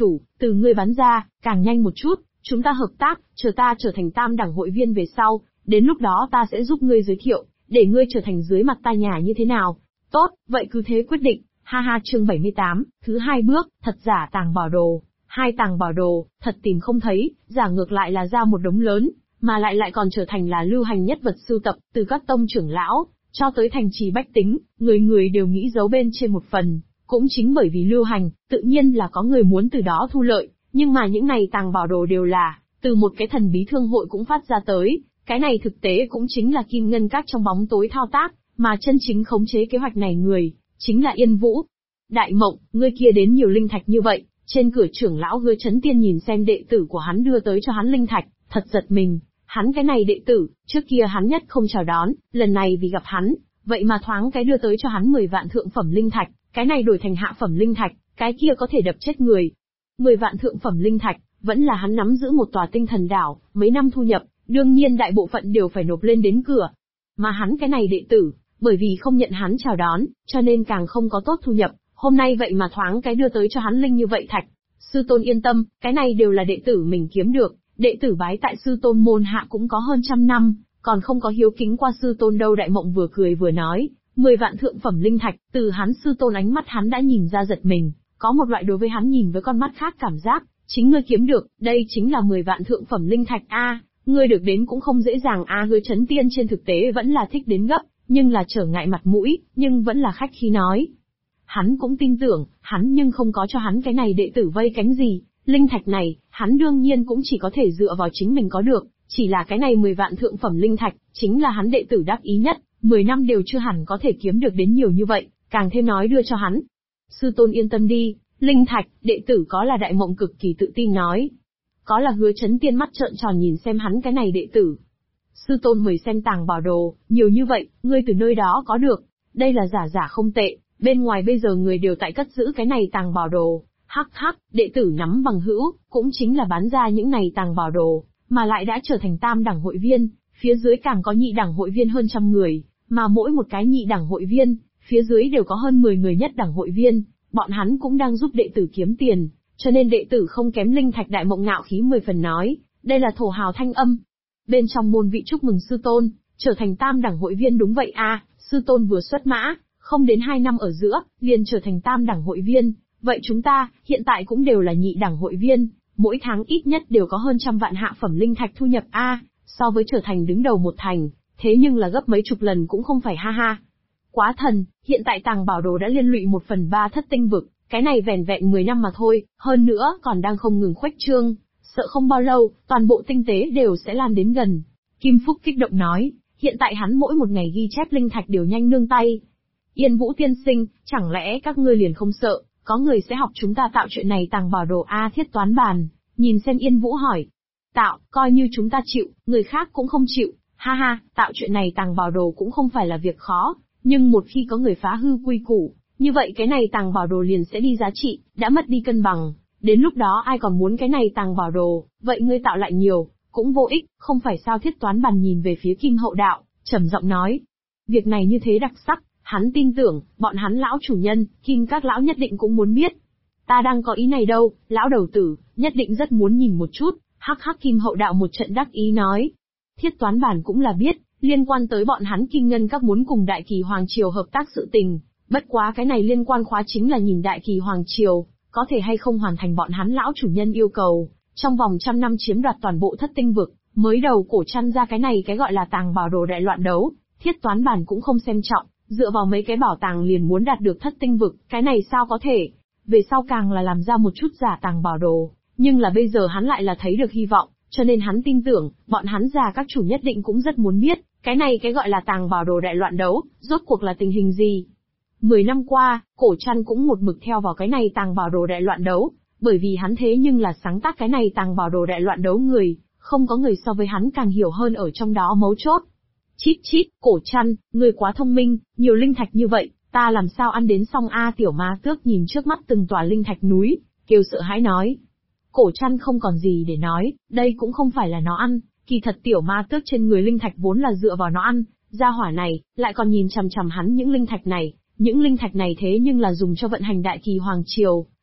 tủ, từ ngươi bán ra, càng nhanh một chút, chúng ta hợp tác, chờ ta trở thành tam đẳng hội viên về sau, đến lúc đó ta sẽ giúp ngươi giới thiệu, để ngươi trở thành dưới mặt ta nhà như thế nào. Tốt, vậy cứ thế quyết định, ha ha. Chương 78, thứ hai bước, thật giả tàng bảo đồ. Hai tàng bảo đồ, thật tìm không thấy, giả ngược lại là ra một đống lớn, mà lại còn trở thành là lưu hành nhất vật sưu tập, từ các tông trưởng lão, cho tới thành trì bách tính, người người đều nghĩ giấu bên trên một phần. Cũng chính bởi vì lưu hành, tự nhiên là có người muốn từ đó thu lợi, nhưng mà những này tàng bảo đồ đều là từ một cái thần bí thương hội cũng phát ra tới, cái này thực tế cũng chính là Kim Ngân Các trong bóng tối thao tác, mà chân chính khống chế kế hoạch này người, chính là Yên Vũ. Đại Mộng, ngươi kia đến nhiều linh thạch như vậy, trên cửa trưởng lão Hứa Chấn Tiên nhìn xem đệ tử của hắn đưa tới cho hắn linh thạch, thật giật mình, hắn cái này đệ tử, trước kia hắn nhất không chào đón, lần này vì gặp hắn, vậy mà thoáng cái đưa tới cho hắn 10 vạn thượng phẩm linh thạch, cái này đổi thành hạ phẩm linh thạch, cái kia có thể đập chết người. 10 vạn thượng phẩm linh thạch, vẫn là hắn nắm giữ một tòa tinh thần đảo, mấy năm thu nhập, đương nhiên đại bộ phận đều phải nộp lên đến cửa. Mà hắn cái này đệ tử, bởi vì không nhận hắn chào đón, cho nên càng không có tốt thu nhập, hôm nay vậy mà thoáng cái đưa tới cho hắn linh như vậy thạch. Sư tôn yên tâm, cái này đều là đệ tử mình kiếm được, đệ tử bái tại sư tôn môn hạ cũng có hơn 100 năm, còn không có hiếu kính qua sư tôn đâu. Đại Mộng vừa cười vừa nói, 10 vạn thượng phẩm linh thạch, từ hắn sư tôn ánh mắt hắn đã nhìn ra giật mình, có một loại đối với hắn nhìn với con mắt khác cảm giác, chính ngươi kiếm được, đây chính là 10 vạn thượng phẩm linh thạch a, ngươi được đến cũng không dễ dàng a. Hứa Chấn Tiên trên thực tế vẫn là thích đến gấp, nhưng là trở ngại mặt mũi, nhưng vẫn là khách khí nói. Hắn cũng tin tưởng, hắn nhưng không có cho hắn cái này đệ tử vây cánh gì, linh thạch này, hắn đương nhiên cũng chỉ có thể dựa vào chính mình có được, chỉ là cái này 10 vạn thượng phẩm linh thạch, chính là hắn đệ tử đắc ý nhất, 10 năm đều chưa hẳn có thể kiếm được đến nhiều như vậy, càng thêm nói đưa cho hắn. Sư tôn yên tâm đi, linh thạch, đệ tử có là. Đại Mộng cực kỳ tự tin nói. Có là. Hứa Chấn Tiên mắt trợn tròn nhìn xem hắn cái này đệ tử. Sư tôn mời xem tàng bảo đồ, nhiều như vậy, ngươi từ nơi đó có được, đây là giả không tệ, bên ngoài bây giờ người đều tại cất giữ cái này tàng bảo đồ. Hắc hắc, đệ tử nắm bằng hữu, cũng chính là bán ra những này tàng bảo đồ, mà lại đã trở thành tam đẳng hội viên, phía dưới càng có nhị đẳng hội viên hơn 100 người, mà mỗi một cái nhị đẳng hội viên, phía dưới đều có hơn 10 người nhất đẳng hội viên, bọn hắn cũng đang giúp đệ tử kiếm tiền, cho nên đệ tử không kém linh thạch. Đại Mộng ngạo khí 10 phần nói, đây là thổ hào thanh âm. Bên trong môn vị chúc mừng sư tôn, trở thành tam đẳng hội viên. Đúng vậy a, sư tôn vừa xuất mã, không đến 2 năm ở giữa, liền trở thành tam đẳng hội viên, vậy chúng ta, hiện tại cũng đều là nhị đẳng hội viên, mỗi tháng ít nhất đều có hơn 100 vạn hạ phẩm linh thạch thu nhập a, so với trở thành đứng đầu một thành, thế nhưng là gấp mấy chục lần cũng không phải ha ha. Quá thần, hiện tại tàng bảo đồ đã liên lụy 1/3 thất tinh vực, cái này vẻn vẹn 10 năm mà thôi, hơn nữa còn đang không ngừng khuếch trương, sợ không bao lâu, toàn bộ tinh tế đều sẽ lan đến gần. Kim Phúc kích động nói, hiện tại hắn mỗi một ngày ghi chép linh thạch đều nhanh nương tay. Yên Vũ tiên sinh, chẳng lẽ các ngươi liền không sợ, có người sẽ học chúng ta tạo chuyện này tàng bảo đồ a? Thiết Toán Bàn, nhìn xem Yên Vũ hỏi. Tạo, coi như chúng ta chịu, người khác cũng không chịu, ha ha, tạo chuyện này tàng bảo đồ cũng không phải là việc khó, nhưng một khi có người phá hư quy củ, như vậy cái này tàng bảo đồ liền sẽ đi giá trị, đã mất đi cân bằng, đến lúc đó ai còn muốn cái này tàng bảo đồ, vậy ngươi tạo lại nhiều, cũng vô ích, không phải sao? Thiết Toán Bàn nhìn về phía Kim Hậu Đạo, trầm giọng nói. Việc này như thế đặc sắc, hắn tin tưởng, bọn hắn lão chủ nhân, Kim các lão nhất định cũng muốn biết. Ta đang có ý này đâu, lão đầu tử, nhất định rất muốn nhìn một chút, hắc hắc. Kim Hậu Đạo một trận đắc ý nói. Thiết Toán Bàn cũng là biết, liên quan tới bọn hắn Kim Ngân các muốn cùng Đại Kỳ Hoàng Triều hợp tác sự tình, bất quá cái này liên quan khóa chính là nhìn Đại Kỳ Hoàng Triều, có thể hay không hoàn thành bọn hắn lão chủ nhân yêu cầu, trong vòng 100 năm chiếm đoạt toàn bộ thất tinh vực, mới đầu cổ chăn ra cái này cái gọi là tàng bảo đồ đại loạn đấu, Thiết Toán Bàn cũng không xem trọng, dựa vào mấy cái bảo tàng liền muốn đạt được thất tinh vực, cái này sao có thể, về sau càng là làm ra một chút giả tàng bảo đồ, nhưng là bây giờ hắn lại là thấy được hy vọng, cho nên hắn tin tưởng, bọn hắn già các chủ nhất định cũng rất muốn biết, cái này cái gọi là tàng bảo đồ đại loạn đấu, rốt cuộc là tình hình gì. 10 năm qua, cổ chăn cũng một mực theo vào cái này tàng bảo đồ đại loạn đấu, bởi vì hắn thế nhưng là sáng tác cái này tàng bảo đồ đại loạn đấu người, không có người so với hắn càng hiểu hơn ở trong đó mấu chốt. Chít chít, cổ chăn, ngươi quá thông minh, nhiều linh thạch như vậy, ta làm sao ăn đến xong a? Tiểu Ma Tước nhìn trước mắt từng tòa linh thạch núi, kêu sợ hãi nói. Cổ chăn không còn gì để nói, đây cũng không phải là nó ăn, kỳ thật Tiểu Ma Tước trên người linh thạch vốn là dựa vào nó ăn, gia hỏa này, lại còn nhìn chằm chằm hắn những linh thạch này thế nhưng là dùng cho vận hành Đại Kỳ Hoàng Triều,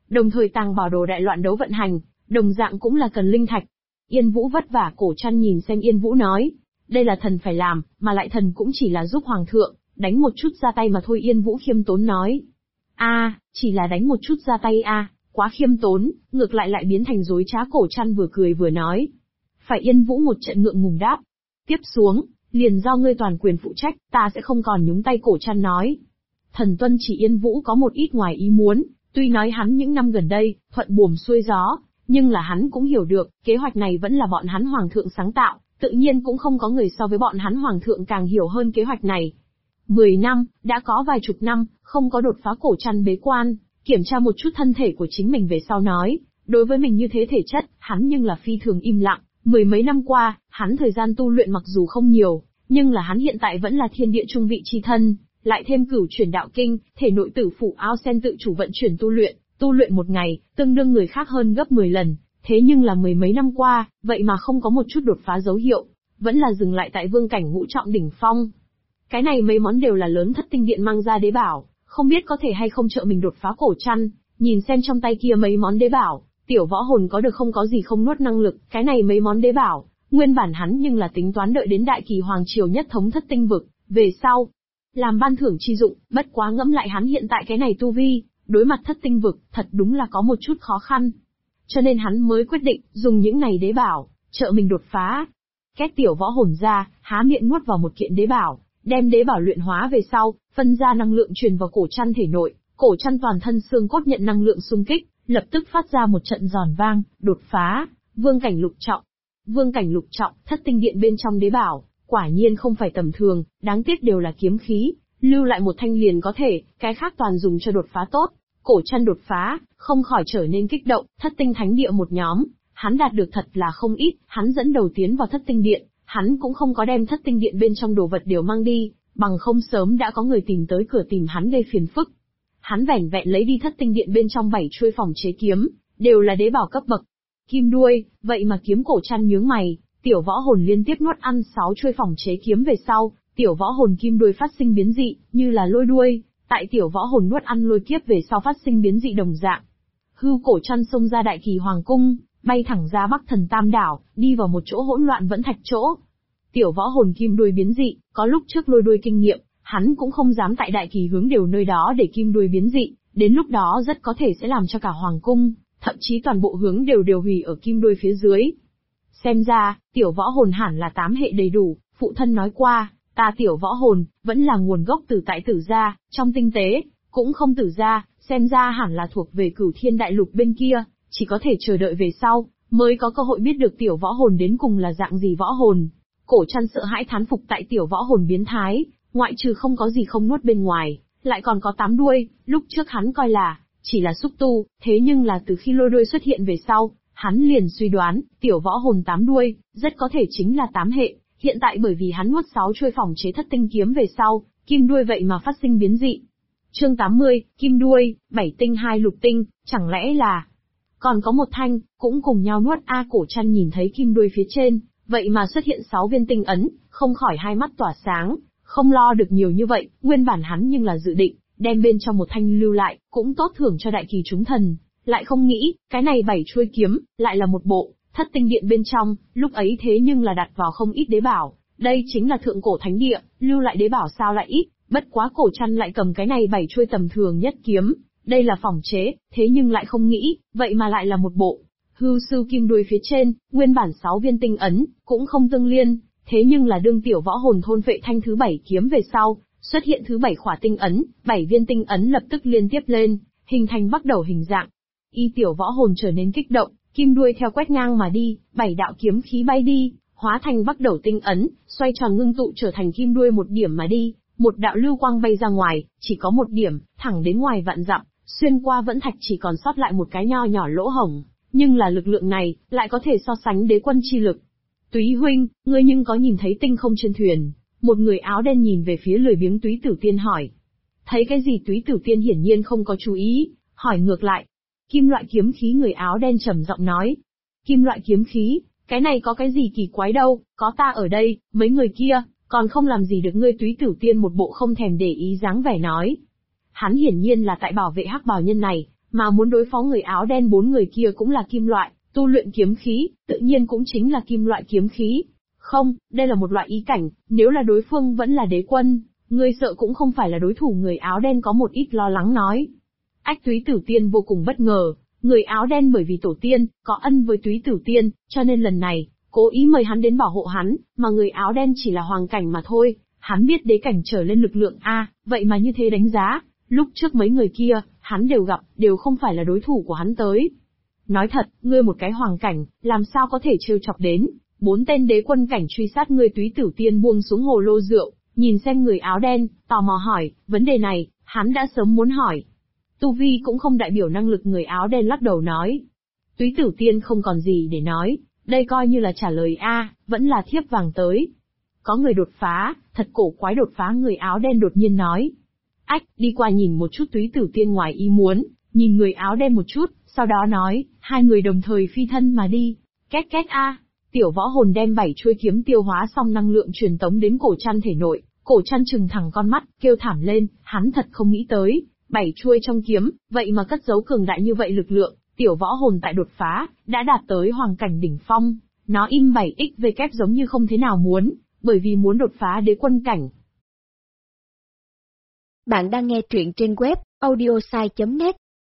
Đồng thời tàng bảo đồ đại loạn đấu vận hành, đồng dạng cũng là cần linh thạch. Yên Vũ vất vả cổ chăn nhìn xem Yên Vũ nói. Đây là thần phải làm, mà lại thần cũng chỉ là giúp hoàng thượng, đánh một chút ra tay mà thôi. Yên Vũ khiêm tốn nói. Chỉ là đánh một chút ra tay quá khiêm tốn, ngược lại biến thành dối trá. Cổ chăn vừa cười vừa nói. Phải. Yên Vũ một trận ngượng ngùng đáp. Tiếp xuống, liền do ngươi toàn quyền phụ trách, ta sẽ không còn nhúng tay. Cổ chăn nói. Thần tuân chỉ. Yên Vũ có một ít ngoài ý muốn, tuy nói hắn những năm gần đây, thuận buồm xuôi gió, nhưng là hắn cũng hiểu được, kế hoạch này vẫn là bọn hắn hoàng thượng sáng tạo, tự nhiên cũng không có người so với bọn hắn hoàng thượng càng hiểu hơn kế hoạch này. 10 năm, đã có vài chục năm, không có đột phá. Cổ chăn bế quan, kiểm tra một chút thân thể của chính mình về sau nói, đối với mình như thế thể chất, hắn nhưng là phi thường im lặng. 10 mấy năm qua, hắn thời gian tu luyện mặc dù không nhiều, nhưng là hắn hiện tại vẫn là thiên địa trung vị chi thân, lại thêm cửu chuyển đạo kinh, thể nội tử phủ ao sen tự chủ vận chuyển tu luyện một ngày, tương đương người khác hơn gấp 10 lần, thế nhưng là 10 mấy năm qua, vậy mà không có một chút đột phá dấu hiệu, vẫn là dừng lại tại vương cảnh ngũ trọng đỉnh phong. Cái này mấy món đều là lớn Thất Tinh Điện mang ra đế bảo, không biết có thể hay không trợ mình đột phá. Cổ chăn, nhìn xem trong tay kia mấy món đế bảo, tiểu võ hồn có được không có gì không nuốt năng lực, cái này mấy món đế bảo, nguyên bản hắn nhưng là tính toán đợi đến đại kỳ hoàng triều nhất thống Thất Tinh vực, về sau, làm ban thưởng chi dụng, bất quá ngẫm lại hắn hiện tại cái này tu vi, đối mặt Thất Tinh vực, thật đúng là có một chút khó khăn. Cho nên hắn mới quyết định, dùng những này đế bảo, trợ mình đột phá. Két tiểu võ hồn ra, há miệng nuốt vào một kiện đế bảo, đem đế bảo luyện hóa về sau, phân ra năng lượng truyền vào cổ chăn thể nội, cổ chăn toàn thân xương cốt nhận năng lượng xung kích, lập tức phát ra một trận giòn vang, đột phá, vương cảnh lục trọng. Vương cảnh lục trọng, Thất Tinh Điện bên trong đế bảo, quả nhiên không phải tầm thường, đáng tiếc đều là kiếm khí, lưu lại một thanh liền có thể, cái khác toàn dùng cho đột phá tốt. Cổ chăn đột phá, không khỏi trở nên kích động. Thất Tinh Thánh Địa một nhóm, hắn đạt được thật là không ít, hắn dẫn đầu tiến vào Thất Tinh Điện, hắn cũng không có đem Thất Tinh Điện bên trong đồ vật đều mang đi, bằng không sớm đã có người tìm tới cửa tìm hắn gây phiền phức. Hắn vẻn vẹn lấy đi Thất Tinh Điện bên trong 7 chuôi phòng chế kiếm, đều là đế bảo cấp bậc. Kim đuôi, vậy mà kiếm. Cổ chăn nhướng mày, tiểu võ hồn liên tiếp nuốt ăn 6 chuôi phòng chế kiếm về sau, tiểu võ hồn kim đuôi phát sinh biến dị, như là lôi đuôi, tại tiểu võ hồn nuốt ăn lôi kiếp về sau phát sinh biến dị đồng dạng. Hư. Cổ chăn xông ra đại kỳ hoàng cung, bay thẳng ra Bắc Thần Tam đảo, đi vào một chỗ hỗn loạn vẫn thạch chỗ. Tiểu võ hồn kim đuôi biến dị, có lúc trước lôi đuôi kinh nghiệm, hắn cũng không dám tại đại kỳ hướng đều nơi đó để kim đuôi biến dị, đến lúc đó rất có thể sẽ làm cho cả hoàng cung, thậm chí toàn bộ hướng đều hủy ở kim đuôi phía dưới. Xem ra, tiểu võ hồn hẳn là 8 hệ đầy đủ, phụ thân nói qua, ta tiểu võ hồn, vẫn là nguồn gốc từ tại Tử gia, trong tinh tế, cũng không Tử gia, xem ra hẳn là thuộc về Cửu Thiên Đại Lục bên kia, chỉ có thể chờ đợi về sau, mới có cơ hội biết được tiểu võ hồn đến cùng là dạng gì võ hồn. Cổ chăn sợ hãi thán phục tại tiểu võ hồn biến thái, ngoại trừ không có gì không nuốt bên ngoài, lại còn có 8 đuôi, lúc trước hắn coi là, chỉ là xúc tu, thế nhưng là từ khi lôi đuôi xuất hiện về sau, hắn liền suy đoán, tiểu võ hồn 8 đuôi, rất có thể chính là 8 hệ. Hiện tại bởi vì hắn nuốt 6 chuôi phòng chế Thất Tinh kiếm về sau, kim đuôi vậy mà phát sinh biến dị. Chương 80, kim đuôi, 7 tinh 2 lục tinh, chẳng lẽ là còn có một thanh, cũng cùng nhau nuốt. Cổ chăn nhìn thấy kim đuôi phía trên, vậy mà xuất hiện 6 viên tinh ấn, không khỏi hai mắt tỏa sáng, không lo được nhiều như vậy, nguyên bản hắn nhưng là dự định, đem bên trong một thanh lưu lại, cũng tốt thưởng cho đại kỳ chúng thần, lại không nghĩ, cái này 7 chuôi kiếm, lại là một bộ. Thất Tinh Điện bên trong, lúc ấy thế nhưng là đặt vào không ít đế bảo, đây chính là thượng cổ thánh địa, lưu lại đế bảo sao lại ít, bất quá cổ chăn lại cầm cái này 7 chuôi tầm thường nhất kiếm, đây là phỏng chế, thế nhưng lại không nghĩ, vậy mà lại là một bộ. Hư sư kim đuôi phía trên, nguyên bản 6 viên tinh ấn, cũng không tương liên, thế nhưng là đương tiểu võ hồn thôn phệ thanh thứ 7 kiếm về sau, xuất hiện thứ 7 khỏa tinh ấn, 7 viên tinh ấn lập tức liên tiếp lên, hình thành bắt đầu hình dạng. Tiểu võ hồn trở nên kích động, kim đuôi theo quét ngang mà đi, 7 đạo kiếm khí bay đi, hóa thành bắt đầu tinh ấn, xoay tròn ngưng tụ trở thành kim đuôi một điểm mà đi, một đạo lưu quang bay ra ngoài, chỉ có một điểm, thẳng đến ngoài vạn dặm, xuyên qua vẫn thạch chỉ còn sót lại một cái nho nhỏ lỗ hổng, nhưng là lực lượng này, lại có thể so sánh đế quân chi lực. Túy huynh, ngươi nhưng có nhìn thấy tinh không trên thuyền? Một người áo đen nhìn về phía lười biếng Túy Tử Tiên hỏi. Thấy cái gì? Túy Tử Tiên hiển nhiên không có chú ý, hỏi ngược lại. Kim loại kiếm khí. Người áo đen trầm giọng nói. Kim loại kiếm khí, cái này có cái gì kỳ quái đâu, có ta ở đây, mấy người kia, còn không làm gì được ngươi. Túy Tử Tiên một bộ không thèm để ý dáng vẻ nói. Hắn hiển nhiên là tại bảo vệ hắc bào nhân này, Mà muốn đối phó người áo đen 4 người kia cũng là kim loại, tu luyện kiếm khí, tự nhiên cũng chính là kim loại kiếm khí. Không, đây là một loại ý cảnh, nếu là đối phương vẫn là đế quân, ngươi sợ cũng không phải là đối thủ. Người áo đen có một ít lo lắng nói. Ách Túy Tử Tiên vô cùng bất ngờ, người áo đen bởi vì tổ tiên, có ân với Túy Tử Tiên, cho nên lần này, cố ý mời hắn đến bảo hộ hắn, mà người áo đen chỉ là hoàng cảnh mà thôi, hắn biết đế cảnh trở lên lực lượng A, vậy mà như thế đánh giá, lúc trước mấy người kia, hắn đều gặp, đều không phải là đối thủ của hắn tới. Nói thật, ngươi một cái hoàng cảnh, làm sao có thể trêu chọc đến, 4 tên đế quân cảnh truy sát ngươi. Túy Tử Tiên buông xuống hồ lô rượu, nhìn xem người áo đen, tò mò hỏi, vấn đề này, hắn đã sớm muốn hỏi. Tu vi cũng không đại biểu năng lực. Người áo đen lắc đầu nói. Túy Tử Tiên không còn gì để nói, đây coi như là trả lời A, vẫn là thiếp vàng tới. Có người đột phá, thật cổ quái. Đột phá? Người áo đen đột nhiên nói. Ách, đi qua nhìn một chút. Túy Tử Tiên ngoài ý muốn, nhìn người áo đen một chút, sau đó nói, hai người đồng thời phi thân mà đi. Két két A, tiểu võ hồn đem 7 chuôi kiếm tiêu hóa xong năng lượng truyền tống đến cổ chăn thể nội, cổ chăn trừng thẳng con mắt, kêu thảm lên, hắn thật không nghĩ tới, 7 chuôi trong kiếm, vậy mà cất giấu cường đại như vậy lực lượng. Tiểu võ hồn tại đột phá, đã đạt tới hoàng cảnh đỉnh phong, nó im 7xv giống như không thế nào muốn, bởi vì muốn đột phá đế quân cảnh. Bạn đang nghe truyện trên web audiosai.net.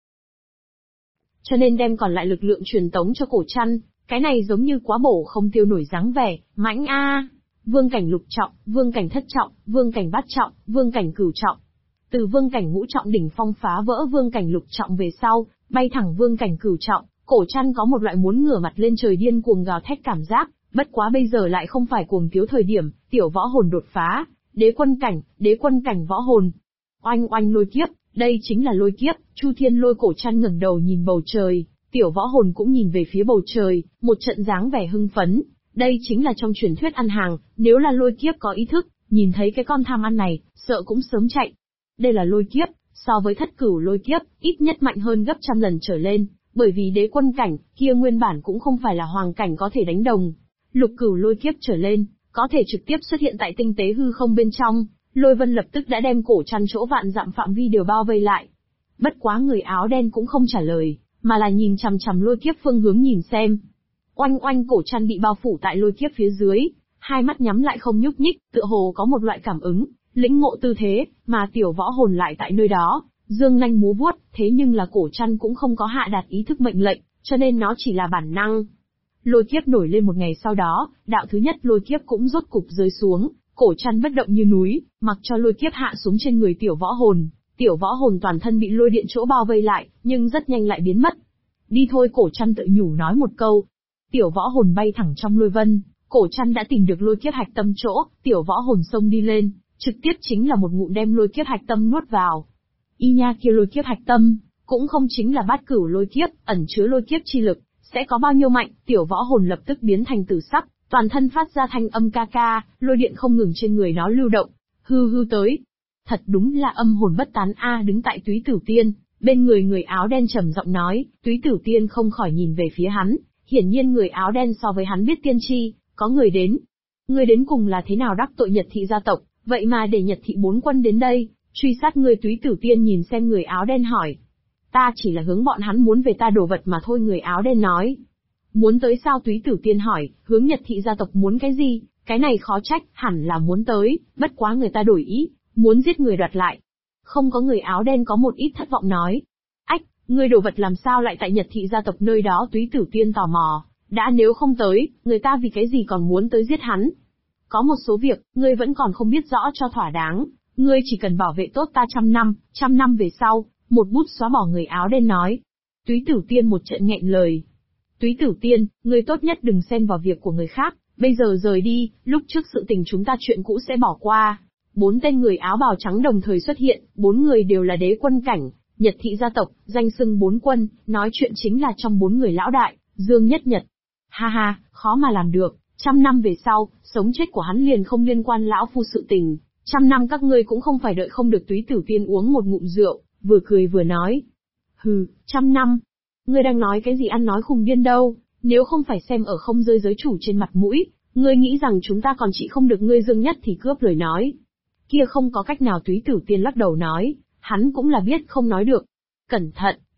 Cho nên đem còn lại lực lượng truyền tống cho cổ chăn, cái này giống như quá bổ không tiêu nổi dáng vẻ, mãnh a. Vương cảnh lục trọng, vương cảnh thất trọng, vương cảnh bát trọng, vương cảnh cửu trọng. Từ vương cảnh ngũ trọng đỉnh phong phá vỡ vương cảnh lục trọng về sau, bay thẳng vương cảnh cửu trọng, cổ chăn có một loại muốn ngửa mặt lên trời điên cuồng gào thét cảm giác, bất quá bây giờ lại không phải cuồng tiếu thời điểm. Tiểu võ hồn đột phá, đế quân cảnh võ hồn. Oanh oanh lôi kiếp, đây chính là lôi kiếp. Chu Thiên Lôi. Cổ chăn ngẩng đầu nhìn bầu trời, tiểu võ hồn cũng nhìn về phía bầu trời, một trận dáng vẻ hưng phấn. Đây chính là trong truyền thuyết ăn hàng, nếu là lôi kiếp có ý thức, nhìn thấy cái con tham ăn này, sợ cũng sớm chạy. Đây là lôi kiếp, so với thất cửu lôi kiếp, ít nhất mạnh hơn gấp trăm lần trở lên, bởi vì đế quân cảnh, kia nguyên bản cũng không phải là hoàng cảnh có thể đánh đồng. Lục cửu lôi kiếp trở lên, có thể trực tiếp xuất hiện tại tinh tế hư không bên trong, lôi vân lập tức đã đem cổ chăn chỗ vạn dặm phạm vi đều bao vây lại. Bất quá người áo đen cũng không trả lời, mà là nhìn chằm chằm lôi kiếp phương hướng nhìn xem. Oanh oanh, cổ chăn bị bao phủ tại lôi kiếp phía dưới, hai mắt nhắm lại không nhúc nhích, tựa hồ có một loại cảm ứng, lĩnh ngộ tư thế, mà tiểu võ hồn lại tại nơi đó, dương nanh múa vuốt, thế nhưng là cổ chăn cũng không có hạ đạt ý thức mệnh lệnh, cho nên nó chỉ là bản năng. Lôi kiếp nổi lên một ngày sau đó, đạo thứ nhất lôi kiếp cũng rốt cục rơi xuống, cổ chăn bất động như núi, mặc cho lôi kiếp hạ xuống trên người tiểu võ hồn. Tiểu võ hồn toàn thân bị lôi điện chỗ bao vây lại, nhưng rất nhanh lại biến mất. Đi thôi, cổ chăn tự nhủ nói một câu. Tiểu võ hồn bay thẳng trong lôi vân, cổ chăn đã tìm được lôi kiếp hạch tâm chỗ, tiểu võ hồn xông đi lên, trực tiếp chính là một ngụm đem lôi kiếp hạch tâm nuốt vào. Y nha, kia lôi kiếp hạch tâm, cũng không chính là bát cửu lôi kiếp, ẩn chứa lôi kiếp chi lực, sẽ có bao nhiêu mạnh. Tiểu võ hồn lập tức biến thành tử sắc, toàn thân phát ra thanh âm ca ca, lôi điện không ngừng trên người nó lưu động, hư hư tới. Thật đúng là âm hồn bất tán a. Đứng tại Túy Tử Tiên, bên người người áo đen trầm giọng nói. Túy Tử Tiên không khỏi nhìn về phía hắn, hiển nhiên người áo đen so với hắn biết tiên tri. Có người đến. Ngươi đến cùng là thế nào đắc tội Nhật thị gia tộc, vậy mà để Nhật thị 4 quân đến đây, truy sát ngươi? Túy Tử Tiên nhìn xem người áo đen hỏi. Ta chỉ là hướng bọn hắn muốn về ta đồ vật mà thôi, người áo đen nói. Muốn tới sao? Túy Tử Tiên hỏi, hướng Nhật thị gia tộc muốn cái gì? Cái này khó trách, hẳn là muốn tới, bất quá người ta đổi ý, muốn giết người đoạt lại. Không có. Người áo đen có một ít thất vọng nói. Ách, ngươi đồ vật làm sao lại tại Nhật thị gia tộc nơi đó? Túy Tử Tiên tò mò, đã nếu không tới, người ta vì cái gì còn muốn tới giết hắn? Có một số việc, ngươi vẫn còn không biết rõ cho thỏa đáng, ngươi chỉ cần bảo vệ tốt ta 100 năm về sau, một bút xóa bỏ. Người áo đen nói. Túy Tử Tiên một trận nghẹn lời. Túy Tử Tiên, ngươi tốt nhất đừng xen vào việc của người khác, bây giờ rời đi, lúc trước sự tình chúng ta chuyện cũ sẽ bỏ qua. 4 tên người áo bào trắng đồng thời xuất hiện, 4 người đều là đế quân cảnh, Nhật thị gia tộc, danh xưng 4 quân, nói chuyện chính là trong 4 người lão đại, Dương Nhất Nhật. Ha ha, khó mà làm được, 100 năm về sau, sống chết của hắn liền không liên quan lão phu sự tình, 100 năm các ngươi cũng không phải đợi không được. Túy Tử Tiên uống một ngụm rượu, vừa cười vừa nói. Hừ, 100 năm. Ngươi đang nói cái gì ăn nói khùng điên đâu, nếu không phải xem ở không rơi giới chủ trên mặt mũi, ngươi nghĩ rằng chúng ta còn trị không được ngươi? Dương Nhất thì cướp lời nói. Kia không có cách nào. Túy Tử Tiên lắc đầu nói, hắn cũng là biết không nói được. Cẩn thận,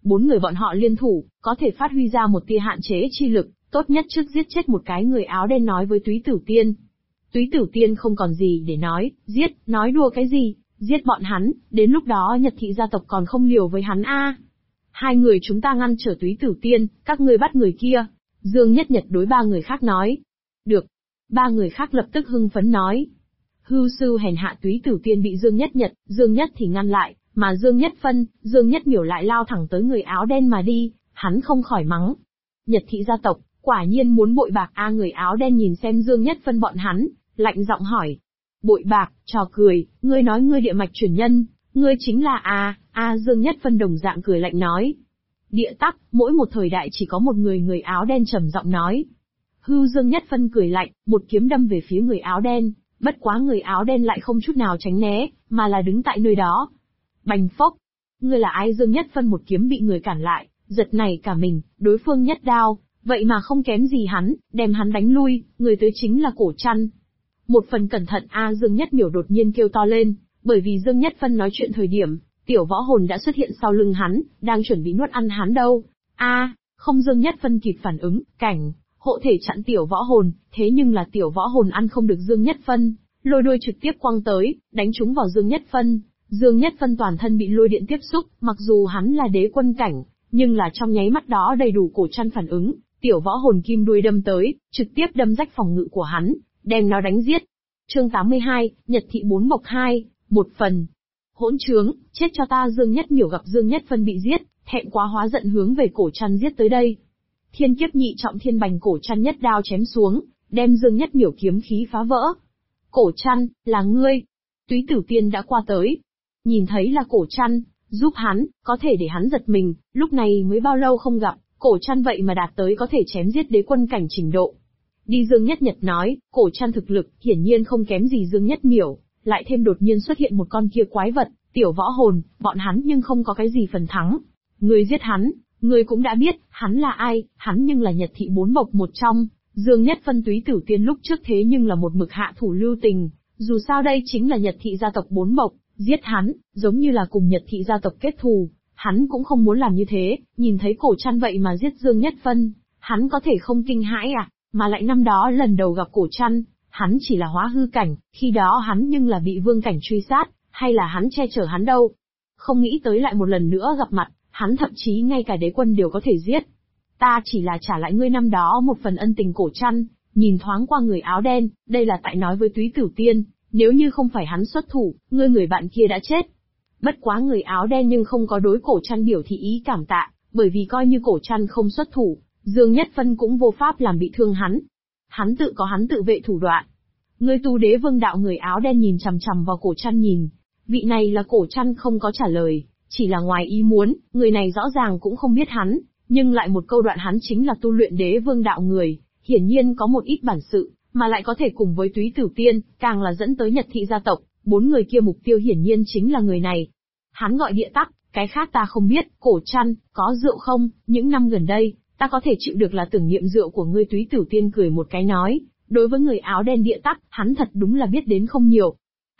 4 người bọn họ liên thủ, có thể phát huy ra một tia hạn chế chi lực, tốt nhất trước giết chết một cái người áo đen nói với Túy Tử Tiên. Túy Tử Tiên không còn gì để nói, giết, nói đùa cái gì, giết bọn hắn, đến lúc đó Nhật thị gia tộc còn không liều với hắn a. Hai người chúng ta ngăn trở Túy Tử Tiên, các ngươi bắt người kia. Dương Nhất Nhật đối 3 người khác nói. Được. 3 người khác lập tức hưng phấn nói. Hưu sư hèn hạ Túy Tử Tiên bị Dương Nhất Nhật, Dương Nhất thì ngăn lại, mà Dương Nhất Phân, Dương Nhất Miểu lại lao thẳng tới người áo đen mà đi, hắn không khỏi mắng. Nhật thị gia tộc, quả nhiên muốn bội bạc a. Người áo đen nhìn xem Dương Nhất Phân bọn hắn, lạnh giọng hỏi. Bội bạc, trò cười, ngươi nói ngươi địa mạch truyền nhân, ngươi chính là Dương Nhất Phân đồng dạng cười lạnh nói. Địa tắc, mỗi một thời đại chỉ có một người áo đen trầm giọng nói. Hưu Dương Nhất Phân cười lạnh, một kiếm đâm về phía người áo đen, bất quá người áo đen lại không chút nào tránh né, mà là đứng tại nơi đó. Bành phốc, ngươi là ai? Dương Nhất Phân một kiếm bị người cản lại, giật nảy cả mình, đối phương nhất đao, vậy mà không kém gì hắn, đem hắn đánh lui, người tới chính là Cổ Trăn. Một phần cẩn thận Dương Nhất Miểu đột nhiên kêu to lên, bởi vì Dương Nhất Phân nói chuyện thời điểm, tiểu võ hồn đã xuất hiện sau lưng hắn, đang chuẩn bị nuốt ăn hắn đâu. Không. Dương Nhất Phân kịp phản ứng, cảnh, hộ thể chặn tiểu võ hồn, thế nhưng là tiểu võ hồn ăn không được Dương Nhất Phân, lôi đuôi trực tiếp quăng tới, đánh trúng vào Dương Nhất Phân. Dương Nhất Phân toàn thân bị lôi điện tiếp xúc, mặc dù hắn là đế quân cảnh, nhưng là trong nháy mắt đó đầy đủ Cổ Trăn phản ứng, tiểu võ hồn kim đuôi đâm tới, trực tiếp đâm rách phòng ngự của hắn, đem nó đánh giết. Chương 82, Nhật thị 4 bộc 2, một phần. Hỗn trướng, chết cho ta. Dương Nhất Miểu gặp Dương Nhất Phân bị giết, thẹn quá hóa giận hướng về Cổ Trăn giết tới đây. Thiên kiếp nhị trọng thiên bành Cổ Trăn nhất đao chém xuống, đem Dương Nhất Miểu kiếm khí phá vỡ. Cổ Trăn, là ngươi. Túy Tử Tiên đã qua tới. Nhìn thấy là Cổ Trăn, giúp hắn, có thể để hắn giật mình, lúc này mới bao lâu không gặp, Cổ Trăn vậy mà đạt tới có thể chém giết đế quân cảnh trình độ. Đi. Dương Nhất Nhật nói, Cổ Trăn thực lực, hiển nhiên không kém gì Dương Nhất Miểu, lại thêm đột nhiên xuất hiện một con kia quái vật, tiểu võ hồn, bọn hắn nhưng không có cái gì phần thắng. Ngươi giết hắn, ngươi cũng đã biết, hắn là ai, hắn nhưng là Nhật thị 4 bộc một trong, Dương Nhất Phân. Túy Tử Tiên lúc trước thế nhưng là một mực hạ thủ lưu tình, dù sao đây chính là Nhật thị gia tộc 4 bộc, giết hắn, giống như là cùng Nhật thị gia tộc kết thù, hắn cũng không muốn làm như thế, nhìn thấy Cổ Trăn vậy mà giết Dương Nhất Phân, hắn có thể không kinh hãi à, mà lại năm đó lần đầu gặp Cổ Trăn, hắn chỉ là hóa hư cảnh, khi đó hắn nhưng là bị vương cảnh truy sát, hay là hắn che chở hắn đâu. Không nghĩ tới lại một lần nữa gặp mặt, hắn thậm chí ngay cả đế quân đều có thể giết. Ta chỉ là trả lại ngươi năm đó một phần ân tình. Cổ Trăn nhìn thoáng qua người áo đen, đây là tại nói với Túy Tử Tiên, nếu như không phải hắn xuất thủ, người bạn kia đã chết. Bất quá người áo đen nhưng không có đối Cổ Trăn biểu thị ý cảm tạ, bởi vì coi như Cổ Trăn không xuất thủ, Dương Nhất Phân cũng vô pháp làm bị thương hắn. Hắn tự có hắn tự vệ thủ đoạn. Ngươi tu đế vương đạo. Người áo đen nhìn chằm chằm vào Cổ Trăn nhìn. Vị này là Cổ Trăn không có trả lời, chỉ là ngoài ý muốn, người này rõ ràng cũng không biết hắn, nhưng lại một câu đoạn hắn chính là tu luyện đế vương đạo người, hiển nhiên có một ít bản sự, mà lại có thể cùng với Túy Tử Tiên, càng là dẫn tới Nhật thị gia tộc, 4 người kia mục tiêu hiển nhiên chính là người này. Hắn gọi địa tắc, cái khác ta không biết. Cổ Trăn, có rượu không? Những năm gần đây, ta có thể chịu được là tưởng niệm rượu của ngươi. Túy Tử Tiên cười một cái nói, đối với người áo đen địa tắc, hắn thật đúng là biết đến không nhiều.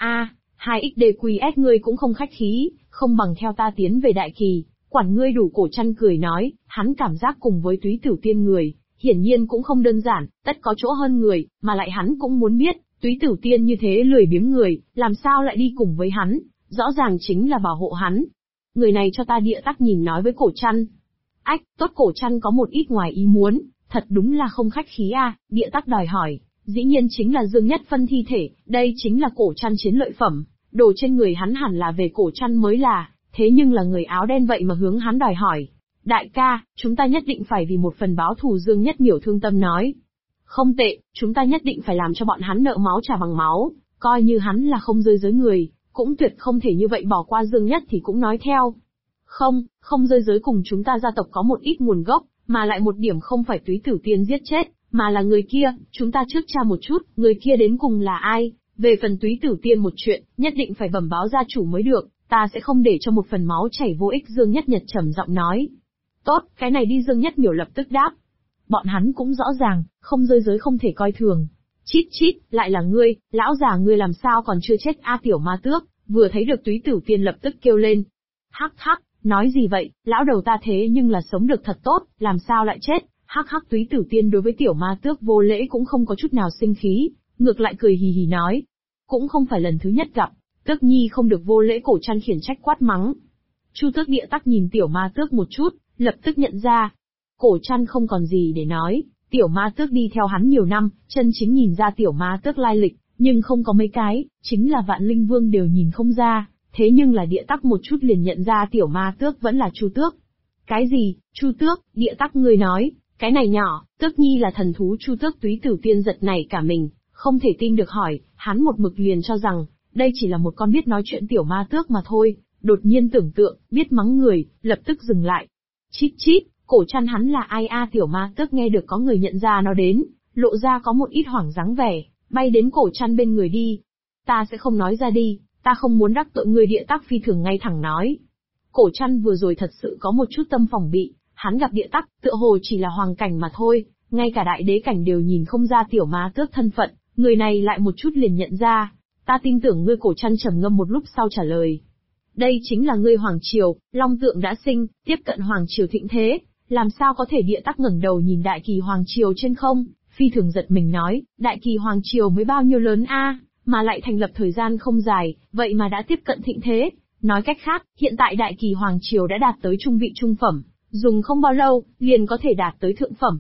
2XDQS ngươi cũng không khách khí, không bằng theo ta tiến về Đại Kỳ, quản ngươi đủ. Cổ Trăn cười nói, hắn cảm giác cùng với Túy Tử Tiên người, hiển nhiên cũng không đơn giản, tất có chỗ hơn người, mà lại hắn cũng muốn biết, Túy Tử Tiên như thế lười biếng người, làm sao lại đi cùng với hắn, rõ ràng chính là bảo hộ hắn. Người này cho ta. Địa tắc nhìn nói với Cổ Trăn. Tốt. Cổ Trăn có một ít ngoài ý muốn, thật đúng là không khách khí a. Địa tắc đòi hỏi, dĩ nhiên chính là Dương Nhất Phân thi thể, đây chính là Cổ Trăn chiến lợi phẩm, đồ trên người hắn hẳn là về Cổ Trăn mới là, thế nhưng là người áo đen vậy mà hướng hắn đòi hỏi. Đại ca, chúng ta nhất định phải vì một phần báo thù. Dương Nhất Miểu thương tâm nói. Không tệ, chúng ta nhất định phải làm cho bọn hắn nợ máu trả bằng máu, coi như hắn là không rơi giới người, cũng tuyệt không thể như vậy bỏ qua. Dương Nhất thì cũng nói theo. Không rơi giới cùng chúng ta gia tộc có một ít nguồn gốc, mà lại một điểm không phải Túy Tử Tiên giết chết, mà là người kia, chúng ta trước tra một chút, người kia đến cùng là ai, về phần Túy Tử Tiên một chuyện, nhất định phải bẩm báo gia chủ mới được, ta sẽ không để cho một phần máu chảy vô ích. Dương Nhất Nhật trầm giọng nói. Tốt, cái này đi. Dương Nhất Miểu lập tức đáp. Bọn hắn cũng rõ ràng, không rơi giới không thể coi thường. Chít, lại là ngươi, lão già ngươi làm sao còn chưa chết a. Tiểu ma tước, vừa thấy được Túy Tử Tiên lập tức kêu lên. Hắc, Nói gì vậy, lão đầu ta thế nhưng là sống được thật tốt, làm sao lại chết? Hắc hắc, Túy Tử Tiên đối với tiểu ma tước vô lễ cũng không có chút nào sinh khí, ngược lại cười hì hì nói. Cũng không phải lần thứ nhất gặp, Tước Nhi không được vô lễ. Cổ Trăn khiển trách quát mắng. Chu Tước Địa Tắc nhìn tiểu ma tước một chút, lập tức nhận ra. Cổ Trăn không còn gì để nói, tiểu ma tước đi theo hắn nhiều năm, chân chính nhìn ra tiểu ma tước lai lịch, nhưng không có mấy cái, chính là Vạn Linh Vương đều nhìn không ra, thế nhưng là Địa Tắc một chút liền nhận ra tiểu ma tước vẫn là Chu Tước. Cái gì, Chu Tước? Địa Tắc ngươi nói, cái này nhỏ, Tước Nhi là thần thú Chu Tước. Túy Tử Tiên giật nảy cả mình, không thể tin được hỏi, hắn một mực liền cho rằng, đây chỉ là một con biết nói chuyện tiểu ma tước mà thôi, đột nhiên tưởng tượng, biết mắng người, lập tức dừng lại. Chít chít, Cổ Trăn hắn là ai a? Tiểu ma tước nghe được có người nhận ra nó đến, lộ ra có một ít hoảng dáng vẻ, bay đến Cổ Trăn bên người đi. Ta sẽ không nói ra đi, ta không muốn đắc tội người. Địa Tắc phi thường ngay thẳng nói. Cổ Trăn vừa rồi thật sự có một chút tâm phòng bị, hắn gặp Địa Tắc, tựa hồ chỉ là hoàng cảnh mà thôi, ngay cả đại đế cảnh đều nhìn không ra tiểu ma tước thân phận, người này lại một chút liền nhận ra. Ta tin tưởng ngươi. Cổ Trăn trầm ngâm một lúc sau trả lời. Đây chính là ngươi Hoàng Triều, Long Tượng đã sinh, tiếp cận Hoàng Triều thịnh thế, làm sao có thể? Địa Tắc ngẩng đầu nhìn Đại Kỳ Hoàng Triều trên không, phi thường giật mình nói, Đại Kỳ Hoàng Triều mới bao nhiêu lớn a, mà lại thành lập thời gian không dài, vậy mà đã tiếp cận thịnh thế. Nói cách khác, hiện tại Đại Kỳ Hoàng Triều đã đạt tới trung vị trung phẩm, dùng không bao lâu, liền có thể đạt tới thượng phẩm.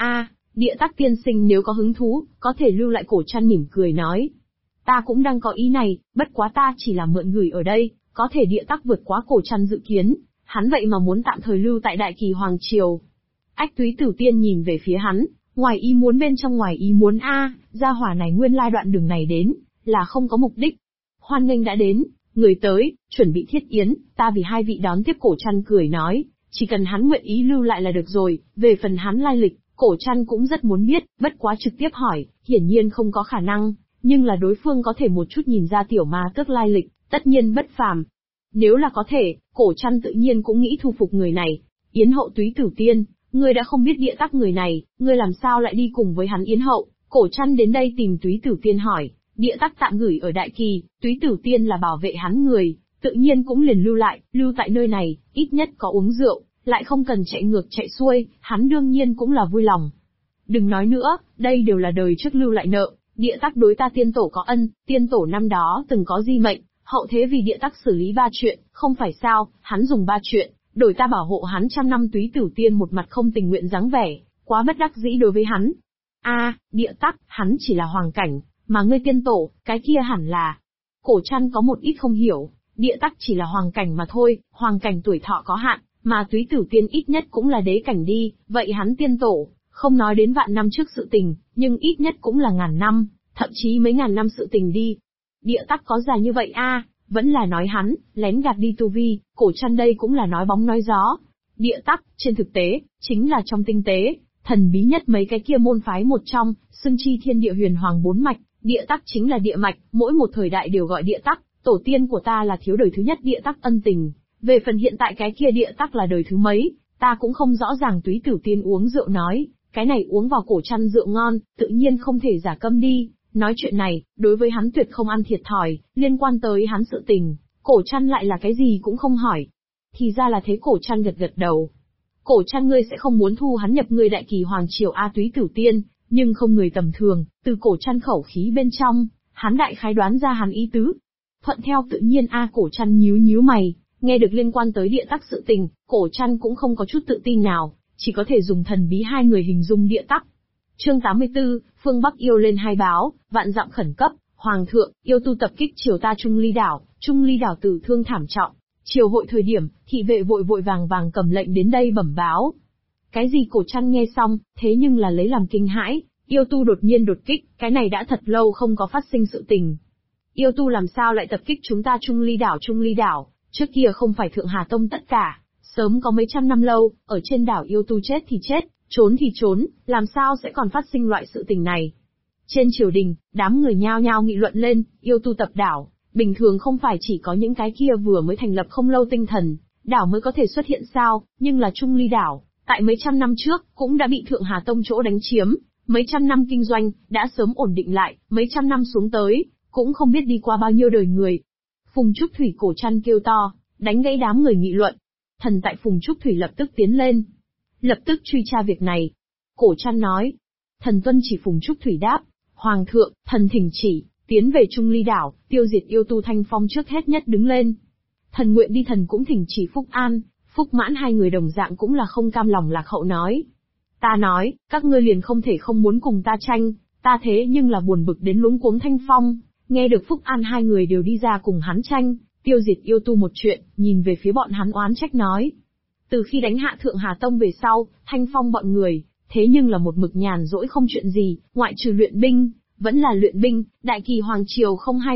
Địa Tắc tiên sinh nếu có hứng thú, có thể lưu lại. Cổ Trăn mỉm cười nói. Ta cũng đang có ý này, bất quá ta chỉ là mượn gửi ở đây, có thể. Địa Tắc vượt quá Cổ Trăn dự kiến, hắn vậy mà muốn tạm thời lưu tại Đại Kỳ Hoàng Triều. Ách, Túy Tử Tiên nhìn về phía hắn, ngoài ý muốn bên trong ngoài ý muốn gia hỏa này nguyên lai đoạn đường này đến, là không có mục đích. Hoan nghênh đã đến, người tới, chuẩn bị thiết yến, ta vì hai vị đón tiếp. Cổ Trăn cười nói, chỉ cần hắn nguyện ý lưu lại là được rồi, về phần hắn lai lịch, Cổ Trăn cũng rất muốn biết, bất quá trực tiếp hỏi, hiển nhiên không có khả năng, nhưng là đối phương có thể một chút nhìn ra tiểu ma tước lai lịch, tất nhiên bất phàm. Nếu là có thể, Cổ Trăn tự nhiên cũng nghĩ thu phục người này. Yến hậu Túy Tử Tiên, ngươi đã không biết Địa Tắc người này, ngươi làm sao lại đi cùng với hắn Yến hậu? Cổ Trăn đến đây tìm Túy Tử Tiên hỏi, Địa Tắc tạm gửi ở Đại Kỳ, Túy Tử Tiên là bảo vệ hắn người, tự nhiên cũng liền lưu tại nơi này, ít nhất có uống rượu, lại không cần chạy ngược chạy xuôi, hắn đương nhiên cũng là vui lòng. Đừng nói nữa, đây đều là đời trước lưu lại nợ, Địa Tắc đối ta tiên tổ có ân, tiên tổ năm đó từng có di mệnh, hậu thế vì Địa Tắc xử lý 3 chuyện, không phải sao, hắn dùng 3 chuyện, đổi ta bảo hộ hắn 100 năm. Túy Tử Tiên một mặt không tình nguyện dáng vẻ, quá bất đắc dĩ đối với hắn. Địa Tắc, hắn chỉ là hoàng cảnh, mà ngươi tiên tổ, cái kia hẳn là... Cổ Trăn có một ít không hiểu, Địa Tắc chỉ là hoàng cảnh mà thôi, hoàng cảnh tuổi thọ có hạn, mà Túy Tử Tiên ít nhất cũng là đế cảnh đi, vậy hắn tiên tổ, không nói đến vạn năm trước sự tình, nhưng ít nhất cũng là ngàn năm, thậm chí mấy ngàn năm sự tình đi. Địa Tắc có già như vậy vẫn là nói hắn, lén gạt đi tu vi. Cổ Trăn đây cũng là nói bóng nói gió. Địa Tắc, trên thực tế, chính là trong tinh tế, thần bí nhất mấy cái kia môn phái một trong, xưng chi thiên địa huyền hoàng 4 mạch, Địa Tắc chính là địa mạch, mỗi một thời đại đều gọi Địa Tắc, tổ tiên của ta là thiếu đời thứ nhất Địa Tắc ân tình. Về phần hiện tại cái kia Địa Tắc là đời thứ mấy, ta cũng không rõ ràng. Túy Tử Tiên uống rượu nói, cái này uống vào Cổ Trăn rượu ngon, tự nhiên không thể giả câm đi. Nói chuyện này, đối với hắn tuyệt không ăn thiệt thòi, liên quan tới hắn sự tình, Cổ Trăn lại là cái gì cũng không hỏi. Thì ra là thế. Cổ Trăn gật đầu. Cổ Trăn, ngươi sẽ không muốn thu hắn nhập ngươi Đại Kỳ Hoàng Triều Túy Tử Tiên, nhưng không người tầm thường, từ Cổ Trăn khẩu khí bên trong, hắn đại khái đoán ra hắn ý tứ. Thuận theo tự nhiên Cổ Trăn nhíu mày, nghe được liên quan tới Địa Tắc sự tình, Cổ Trăn cũng không có chút tự tin nào, chỉ có thể dùng thần bí hai người hình dung Địa Tắc. Chương 84, phương Bắc yêu lên hai báo, vạn dặm khẩn cấp, Hoàng thượng, yêu tu tập kích triều ta Trung Ly đảo tử thương thảm trọng. Triều hội thời điểm, thị vệ vội vàng cầm lệnh đến đây bẩm báo. Cái gì? Cổ Trăn nghe xong, thế nhưng là lấy làm kinh hãi, yêu tu đột nhiên đột kích, cái này đã thật lâu không có phát sinh sự tình. Yêu tu làm sao lại tập kích chúng ta Trung Ly đảo, trước kia không phải Thượng Hà Tông tất cả, sớm có mấy trăm năm lâu, ở trên đảo yêu tu chết thì chết, trốn thì trốn, làm sao sẽ còn phát sinh loại sự tình này. Trên triều đình, đám người nhao nhao nghị luận lên, yêu tu tập đảo, bình thường không phải chỉ có những cái kia vừa mới thành lập không lâu tinh thần, đảo mới có thể xuất hiện sao, nhưng là Trung Ly đảo, tại mấy trăm năm trước, cũng đã bị Thượng Hà Tông chỗ đánh chiếm, mấy trăm năm kinh doanh, đã sớm ổn định lại, mấy trăm năm xuống tới, cũng không biết đi qua bao nhiêu đời người. Phùng Trúc Thủy. Cổ Trăn kêu to, đánh gãy đám người nghị luận. Thần tại Phùng Trúc Thủy lập tức tiến lên. Lập tức truy tra việc này. Cổ Trăn nói. Thần tuân chỉ. Phùng Trúc Thủy đáp. Hoàng thượng, thần thỉnh chỉ, tiến về Trung Ly đảo, tiêu diệt yêu tu Thanh Phong trước hết nhất đứng lên. Thần nguyện đi. Thần cũng thỉnh chỉ Phúc An, Phúc Mãn hai người đồng dạng cũng là không cam lòng Lạc Hậu nói. Ta nói, các ngươi liền không thể không muốn cùng ta tranh, ta thế nhưng là buồn bực đến luống cuống Thanh Phong. Nghe được Phúc An hai người đều đi ra cùng hắn tranh, tiêu diệt yêu tu một chuyện, nhìn về phía bọn hắn oán trách nói. Từ khi đánh hạ Thượng Hà Tông về sau, Thanh Phong bọn người, thế nhưng là một mực nhàn rỗi không chuyện gì, ngoại trừ luyện binh, vẫn là luyện binh, Đại Kỳ Hoàng Triều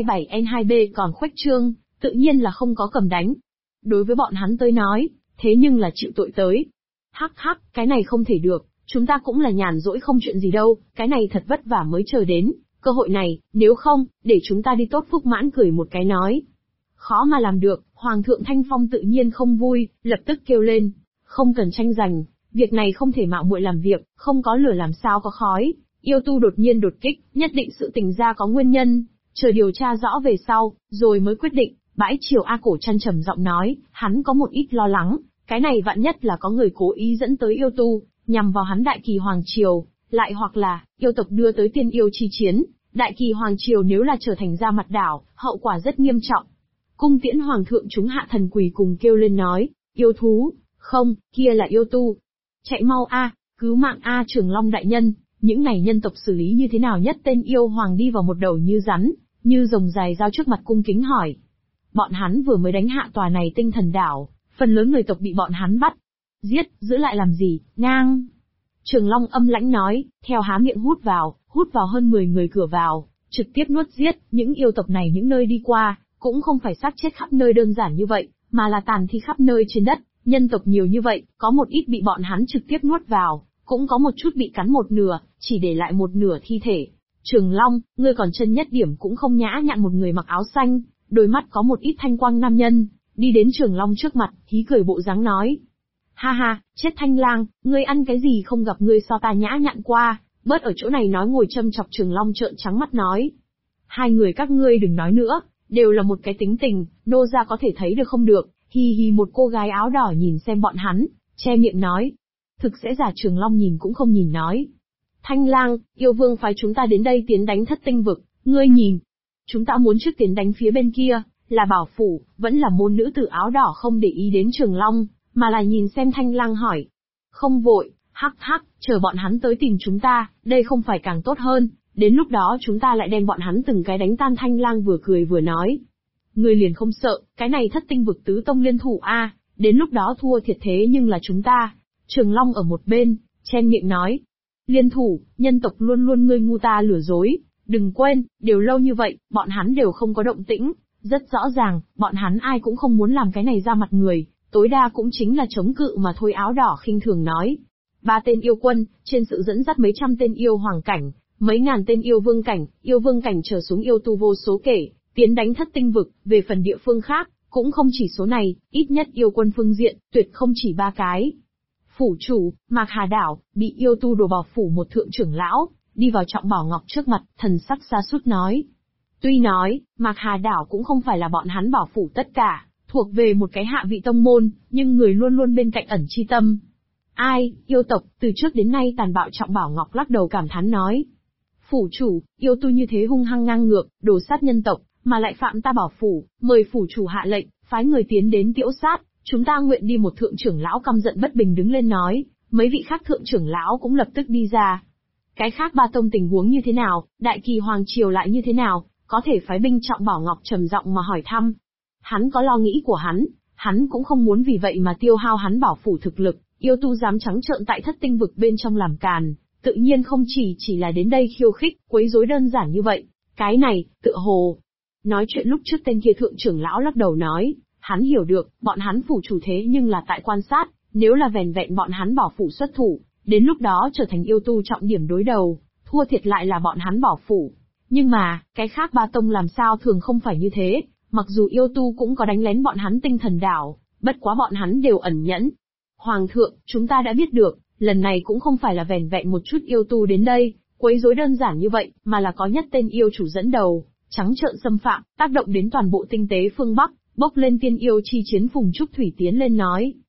027N2B còn khuếch trương, tự nhiên là không có cầm đánh. Đối với bọn hắn tới nói, thế nhưng là chịu tội tới. Hắc hắc, cái này không thể được, chúng ta cũng là nhàn rỗi không chuyện gì đâu, cái này thật vất vả mới chờ đến, cơ hội này, nếu không, để chúng ta đi. Tốt. Phúc Mãn cười một cái nói. Khó mà làm được, Hoàng thượng Thanh Phong tự nhiên không vui, lập tức kêu lên. Không cần tranh giành, việc này không thể mạo muội làm việc, không có lửa làm sao có khói. Yêu tu đột nhiên đột kích, nhất định sự tình ra có nguyên nhân, chờ điều tra rõ về sau, rồi mới quyết định. Bãi triều. A Cổ Trăn trầm giọng nói, hắn có một ít lo lắng, cái này vạn nhất là có người cố ý dẫn tới yêu tu, nhằm vào hắn Đại Kỳ Hoàng Triều, lại hoặc là, yêu tộc đưa tới tiên yêu chi chiến, Đại Kỳ Hoàng Triều nếu là trở thành ra mặt đảo, hậu quả rất nghiêm trọng. Cung tiễn Hoàng thượng chúng hạ thần quỳ cùng kêu lên nói, yêu thú, không, kia là yêu tu. Chạy mau a, cứu mạng a Trường Long đại nhân, những này nhân tộc xử lý như thế nào? Nhất tên yêu hoàng đi vào một đầu như rắn, như rồng dài dao trước mặt cung kính hỏi. Bọn hắn vừa mới đánh hạ tòa này tinh thần đảo, phần lớn người tộc bị bọn hắn bắt. Giết, giữ lại làm gì, ngang. Trường Long âm lãnh nói, theo há miệng hút vào hơn 10 người cửa vào, trực tiếp nuốt giết. Những yêu tộc này những nơi đi qua, cũng không phải xác chết khắp nơi đơn giản như vậy, mà là tàn thi khắp nơi trên đất. Nhân tộc nhiều như vậy, có một ít bị bọn hắn trực tiếp nuốt vào, cũng có một chút bị cắn một nửa, chỉ để lại một nửa thi thể. Trường Long, ngươi còn chân nhất điểm cũng không nhã nhặn. Một người mặc áo xanh, đôi mắt có một ít thanh quang nam nhân, đi đến Trường Long trước mặt, hí cười bộ dáng nói. Ha ha, chết Thanh Lang, ngươi ăn cái gì không gặp ngươi so ta nhã nhặn qua, bớt ở chỗ này nói. Ngồi châm chọc. Trường Long trợn trắng mắt nói. Hai người các ngươi đừng nói nữa, đều là một cái tính tình, nô gia có thể thấy được không được. Hi hi. Một cô gái áo đỏ nhìn xem bọn hắn, che miệng nói. Thực sẽ giả. Trường Long nhìn cũng không nhìn nói. Thanh Lang, yêu vương phái chúng ta đến đây tiến đánh Thất Tinh Vực, ngươi nhìn. Chúng ta muốn trước tiến đánh phía bên kia, là Bảo Phủ, vẫn là môn nữ tử áo đỏ không để ý đến Trường Long, mà là nhìn xem Thanh Lang hỏi. Không vội, hắc hắc, chờ bọn hắn tới tìm chúng ta, đây không phải càng tốt hơn, đến lúc đó chúng ta lại đem bọn hắn từng cái đánh tan. Thanh Lang vừa cười vừa nói. Ngươi liền không sợ, cái này Thất Tinh Vực tứ tông liên thủ a, đến lúc đó thua thiệt thế nhưng là chúng ta. Trường Long ở một bên, chen miệng nói. Liên thủ, nhân tộc luôn luôn ngươi ngu ta lừa dối, đừng quên, đều lâu như vậy, bọn hắn đều không có động tĩnh, rất rõ ràng, bọn hắn ai cũng không muốn làm cái này ra mặt người, tối đa cũng chính là chống cự mà thôi. Áo đỏ khinh thường nói. 3 tên yêu quân, trên sự dẫn dắt mấy trăm tên yêu hoàng cảnh, mấy ngàn tên yêu vương cảnh trở xuống yêu tu vô số kể, tiến đánh Thất Tinh Vực. Về phần địa phương khác, cũng không chỉ số này, ít nhất yêu quân phương diện, tuyệt không chỉ 3 cái. Phủ chủ, Mạc Hà Đảo, bị yêu tu đổ vào phủ một thượng trưởng lão, đi vào Trọng Bảo Ngọc trước mặt, thần sắc sa sút nói. Tuy nói, Mạc Hà Đảo cũng không phải là bọn hắn bảo phủ tất cả, thuộc về một cái hạ vị tông môn, nhưng người luôn luôn bên cạnh ẩn chi tâm. Ai, yêu tộc, từ trước đến nay tàn bạo. Trọng Bảo Ngọc lắc đầu cảm thán nói. Phủ chủ, yêu tu như thế hung hăng ngang ngược, đổ sát nhân tộc, mà lại phạm ta bảo phủ, mời phủ chủ hạ lệnh, phái người tiến đến tiễu sát, chúng ta nguyện đi. Một thượng trưởng lão căm giận bất bình đứng lên nói, mấy vị khác thượng trưởng lão cũng lập tức đi ra. Cái khác 3 tông tình huống như thế nào, Đại Kỳ Hoàng Triều lại như thế nào, có thể phái binh? Trọng Bảo Ngọc trầm giọng mà hỏi thăm. Hắn có lo nghĩ của hắn cũng không muốn vì vậy mà tiêu hao hắn bảo phủ thực lực. Yêu tu dám trắng trợn tại Thất Tinh Vực bên trong làm càn, tự nhiên không chỉ là đến đây khiêu khích, quấy rối đơn giản như vậy. Cái này, tựa hồ. Nói chuyện lúc trước tên kia thượng trưởng lão lắc đầu nói, hắn hiểu được, bọn hắn phủ chủ thế nhưng là tại quan sát, nếu là vẻn vẹn bọn hắn bảo phủ xuất thủ, đến lúc đó trở thành yêu tu trọng điểm đối đầu, thua thiệt lại là bọn hắn bảo phủ. Nhưng mà, cái khác 3 tông làm sao thường không phải như thế, mặc dù yêu tu cũng có đánh lén bọn hắn tinh thần đảo, bất quá bọn hắn đều ẩn nhẫn. Hoàng thượng, chúng ta đã biết được, lần này cũng không phải là vẻn vẹn một chút yêu tu đến đây, quấy rối đơn giản như vậy, mà là có nhất tên yêu chủ dẫn đầu, trắng trợn xâm phạm, tác động đến toàn bộ tinh tế phương Bắc, bốc lên tiên yêu chi chiến. Phùng Trúc Thủy tiến lên nói.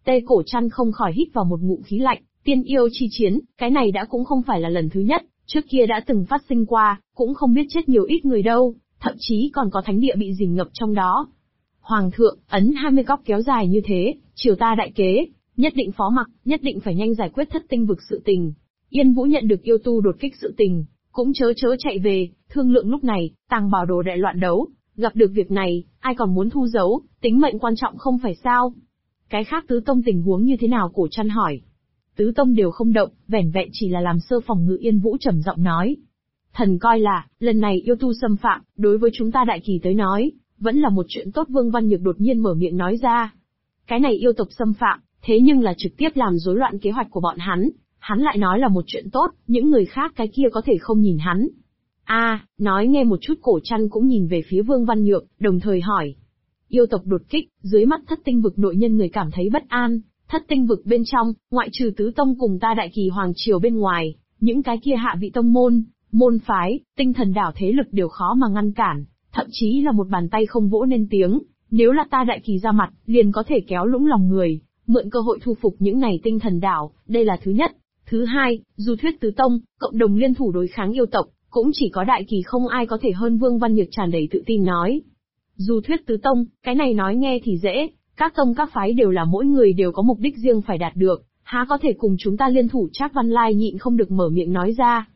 Tê Cổ Trăn không khỏi hít vào một ngụm khí lạnh, tiên yêu chi chiến, cái này đã cũng không phải là lần thứ nhất, trước kia đã từng phát sinh qua, cũng không biết chết nhiều ít người đâu, thậm chí còn có thánh địa bị rình ngập trong đó. Hoàng thượng, ấn 20 góc kéo dài như thế, triều ta đại kế, nhất định phó mặc, nhất định phải nhanh giải quyết thất tinh vực sự tình. Yên Vũ nhận được yêu tu đột kích sự tình, cũng chớ chạy về, thương lượng lúc này, Tàng Bảo Đồ đại loạn đấu, gặp được việc này, ai còn muốn thu giấu, tính mệnh quan trọng không phải sao? Cái khác tứ tông tình huống như thế nào? Cổ Trăn hỏi. Tứ tông đều không động, vẻn vẹn chỉ là làm sơ phòng ngự. Yên Vũ trầm giọng nói. Thần coi là, lần này yêu tu xâm phạm, đối với chúng ta đại kỳ tới nói, vẫn là một chuyện tốt. Vương Văn Nhược đột nhiên mở miệng nói ra. Cái này yêu tộc xâm phạm, thế nhưng là trực tiếp làm rối loạn kế hoạch của bọn hắn lại nói là một chuyện tốt, những người khác cái kia có thể không nhìn hắn. Nói nghe một chút. Cổ Trăn cũng nhìn về phía Vương Văn Nhược, đồng thời hỏi. Yêu tộc đột kích, dưới mắt thất tinh vực nội nhân người cảm thấy bất an, thất tinh vực bên trong, ngoại trừ tứ tông cùng ta đại kỳ hoàng triều bên ngoài, những cái kia hạ vị tông môn phái, tinh thần đảo thế lực đều khó mà ngăn cản, thậm chí là một bàn tay không vỗ nên tiếng, nếu là ta đại kỳ ra mặt, liền có thể kéo lũng lòng người, mượn cơ hội thu phục những này tinh thần đảo, đây là thứ nhất. Thứ hai, dù thuyết tứ tông, cộng đồng liên thủ đối kháng yêu tộc, cũng chỉ có đại kỳ không ai có thể hơn. Vương Văn Nhược tràn đầy tự tin nói. Dù thuyết tứ tông, cái này nói nghe thì dễ, các tông các phái đều là mỗi người đều có mục đích riêng phải đạt được, há có thể cùng chúng ta liên thủ? Trác Văn Lai nhịn không được mở miệng nói ra.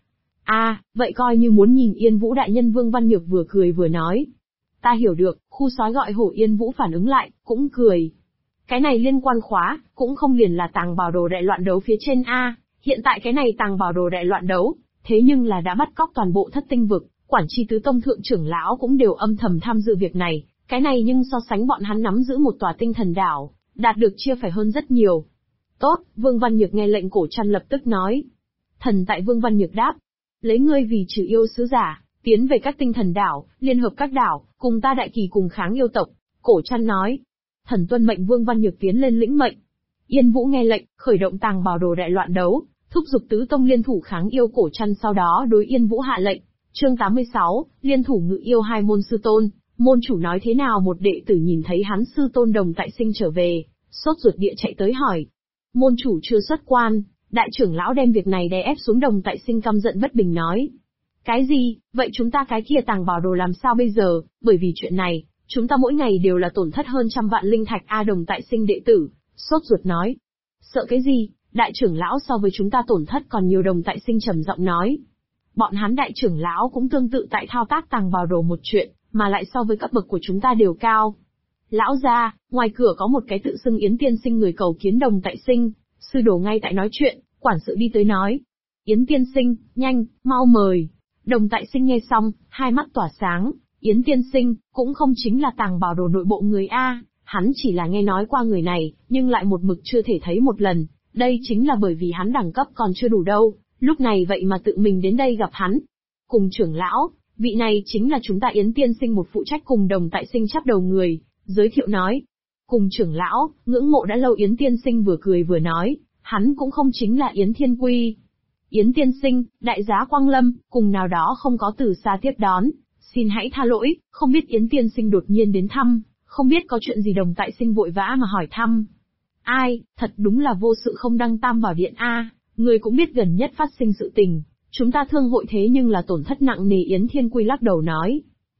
Vậy coi như muốn nhìn Yên Vũ đại nhân. Vương Văn Nhược vừa cười vừa nói. Ta hiểu được. Khu sói gọi hổ. Yên Vũ phản ứng lại, cũng cười. Cái này liên quan khóa, cũng không liền là Tàng Bảo Đồ đại loạn đấu phía trên hiện tại cái này Tàng Bảo Đồ đại loạn đấu, thế nhưng là đã bắt cóc toàn bộ thất tinh vực, quản tri tứ tông thượng trưởng lão cũng đều âm thầm tham dự việc này, cái này nhưng so sánh bọn hắn nắm giữ một tòa tinh thần đảo, đạt được chia phải hơn rất nhiều. Tốt. Vương Văn Nhược nghe lệnh. Cổ Trăn lập tức nói. Thần tại. Vương Văn Nhược đáp. Lấy ngươi vì trừ yêu sứ giả, tiến về các tinh thần đảo, liên hợp các đảo, cùng ta đại kỳ cùng kháng yêu tộc. Cổ Trăn nói. Thần tuân mệnh. Vương Văn Nhược tiến lên lĩnh mệnh. Yên Vũ nghe lệnh, khởi động Tàng Bảo Đồ đại loạn đấu, thúc giục tứ tông liên thủ kháng yêu. Cổ Trăn sau đó đối Yên Vũ hạ lệnh. Chương 86, liên thủ ngự yêu hai môn sư tôn. Môn chủ nói thế nào? Một đệ tử nhìn thấy hắn sư tôn Đồng Tại Sinh trở về, sốt ruột địa chạy tới hỏi. Môn chủ chưa xuất quan, đại trưởng lão đem việc này đè ép xuống. Đồng Tại Sinh căm giận bất bình nói. Cái gì? Vậy chúng ta cái kia Tàng Bảo Đồ làm sao bây giờ? Bởi vì chuyện này, chúng ta mỗi ngày đều là tổn thất hơn 100 vạn linh thạch. Đồng Tại Sinh đệ tử sốt ruột nói. Sợ cái gì? Đại trưởng lão so với chúng ta tổn thất còn nhiều. Đồng Tại Sinh trầm giọng nói. Bọn hắn đại trưởng lão cũng tương tự tại thao tác Tàng Bảo Đồ một chuyện, mà lại so với cấp bậc của chúng ta đều cao. Lão gia, ngoài cửa có một cái tự xưng Yến tiên sinh người cầu kiến Đồng Tại Sinh. Sư đồ ngay tại nói chuyện, quản sự đi tới nói. Yến tiên sinh, nhanh, mau mời. Đồng Tại Sinh nghe xong, hai mắt tỏa sáng. Yến tiên sinh, cũng không chính là Tàng Bảo Đồ nội bộ người hắn chỉ là nghe nói qua người này, nhưng lại một mực chưa thể thấy một lần. Đây chính là bởi vì hắn đẳng cấp còn chưa đủ đâu, lúc này vậy mà tự mình đến đây gặp hắn. Cùng trưởng lão, vị này chính là chúng ta Yến tiên sinh một phụ trách cùng Đồng Tại Sinh chắp đầu người, giới thiệu nói. Cùng trưởng lão, ngưỡng mộ đã lâu. Yến tiên sinh vừa cười vừa nói, hắn cũng không chính là Yến Thiên Quy. Yến tiên sinh, đại giá quang lâm, cùng nào đó không có từ xa tiếp đón, xin hãy tha lỗi, không biết Yến tiên sinh đột nhiên đến thăm, không biết có chuyện gì? Đồng Tại Sinh vội vã mà hỏi thăm. Thật đúng là vô sự không đăng tam bảo điện người cũng biết gần nhất phát sinh sự tình, chúng ta thương hội thế nhưng là tổn thất nặng nề. Yến Thiên Quy lắc đầu nói.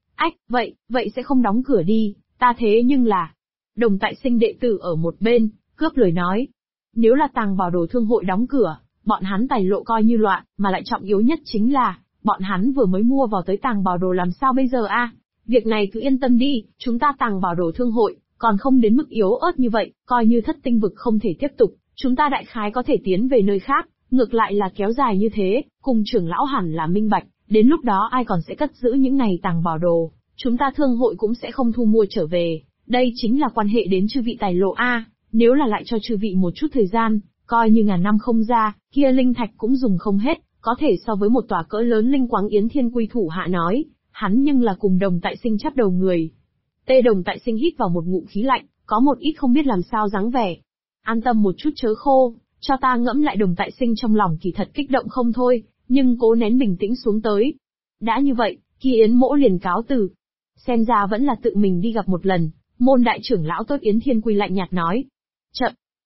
Vậy sẽ không đóng cửa đi, ta thế nhưng là... Đồng Tại Sinh đệ tử ở một bên, cướp lời nói. Nếu là Tàng Bảo Đồ thương hội đóng cửa, bọn hắn tài lộ coi như loạn, mà lại trọng yếu nhất chính là, bọn hắn vừa mới mua vào tới Tàng Bảo Đồ làm sao bây giờ Việc này cứ yên tâm đi, chúng ta Tàng Bảo Đồ thương hội, còn không đến mức yếu ớt như vậy, coi như thất tinh vực không thể tiếp tục, chúng ta đại khái có thể tiến về nơi khác, ngược lại là kéo dài như thế, cùng trưởng lão hẳn là minh bạch, đến lúc đó ai còn sẽ cất giữ những này Tàng Bảo Đồ, chúng ta thương hội cũng sẽ không thu mua trở về, đây chính là quan hệ đến chư vị tài lộ nếu là lại cho chư vị một chút thời gian, coi như ngàn năm không ra, kia linh thạch cũng dùng không hết, có thể so với một tòa cỡ lớn linh quáng. Yến Thiên Quy thủ hạ nói, hắn nhưng là cùng Đồng Tại Sinh chắp đầu người. Đồng Tại Sinh hít vào một ngụm khí lạnh, có một ít không biết làm sao dáng vẻ. An tâm một chút chớ khô, cho ta ngẫm lại. Đồng Tại Sinh trong lòng kỳ thật kích động không thôi, nhưng cố nén bình tĩnh xuống tới. Đã như vậy, kia Yến mỗ liền cáo từ. Xem ra vẫn là tự mình đi gặp một lần, môn đại trưởng lão tốt. Yến Thiên Quy lạnh nhạt nói. Chậm,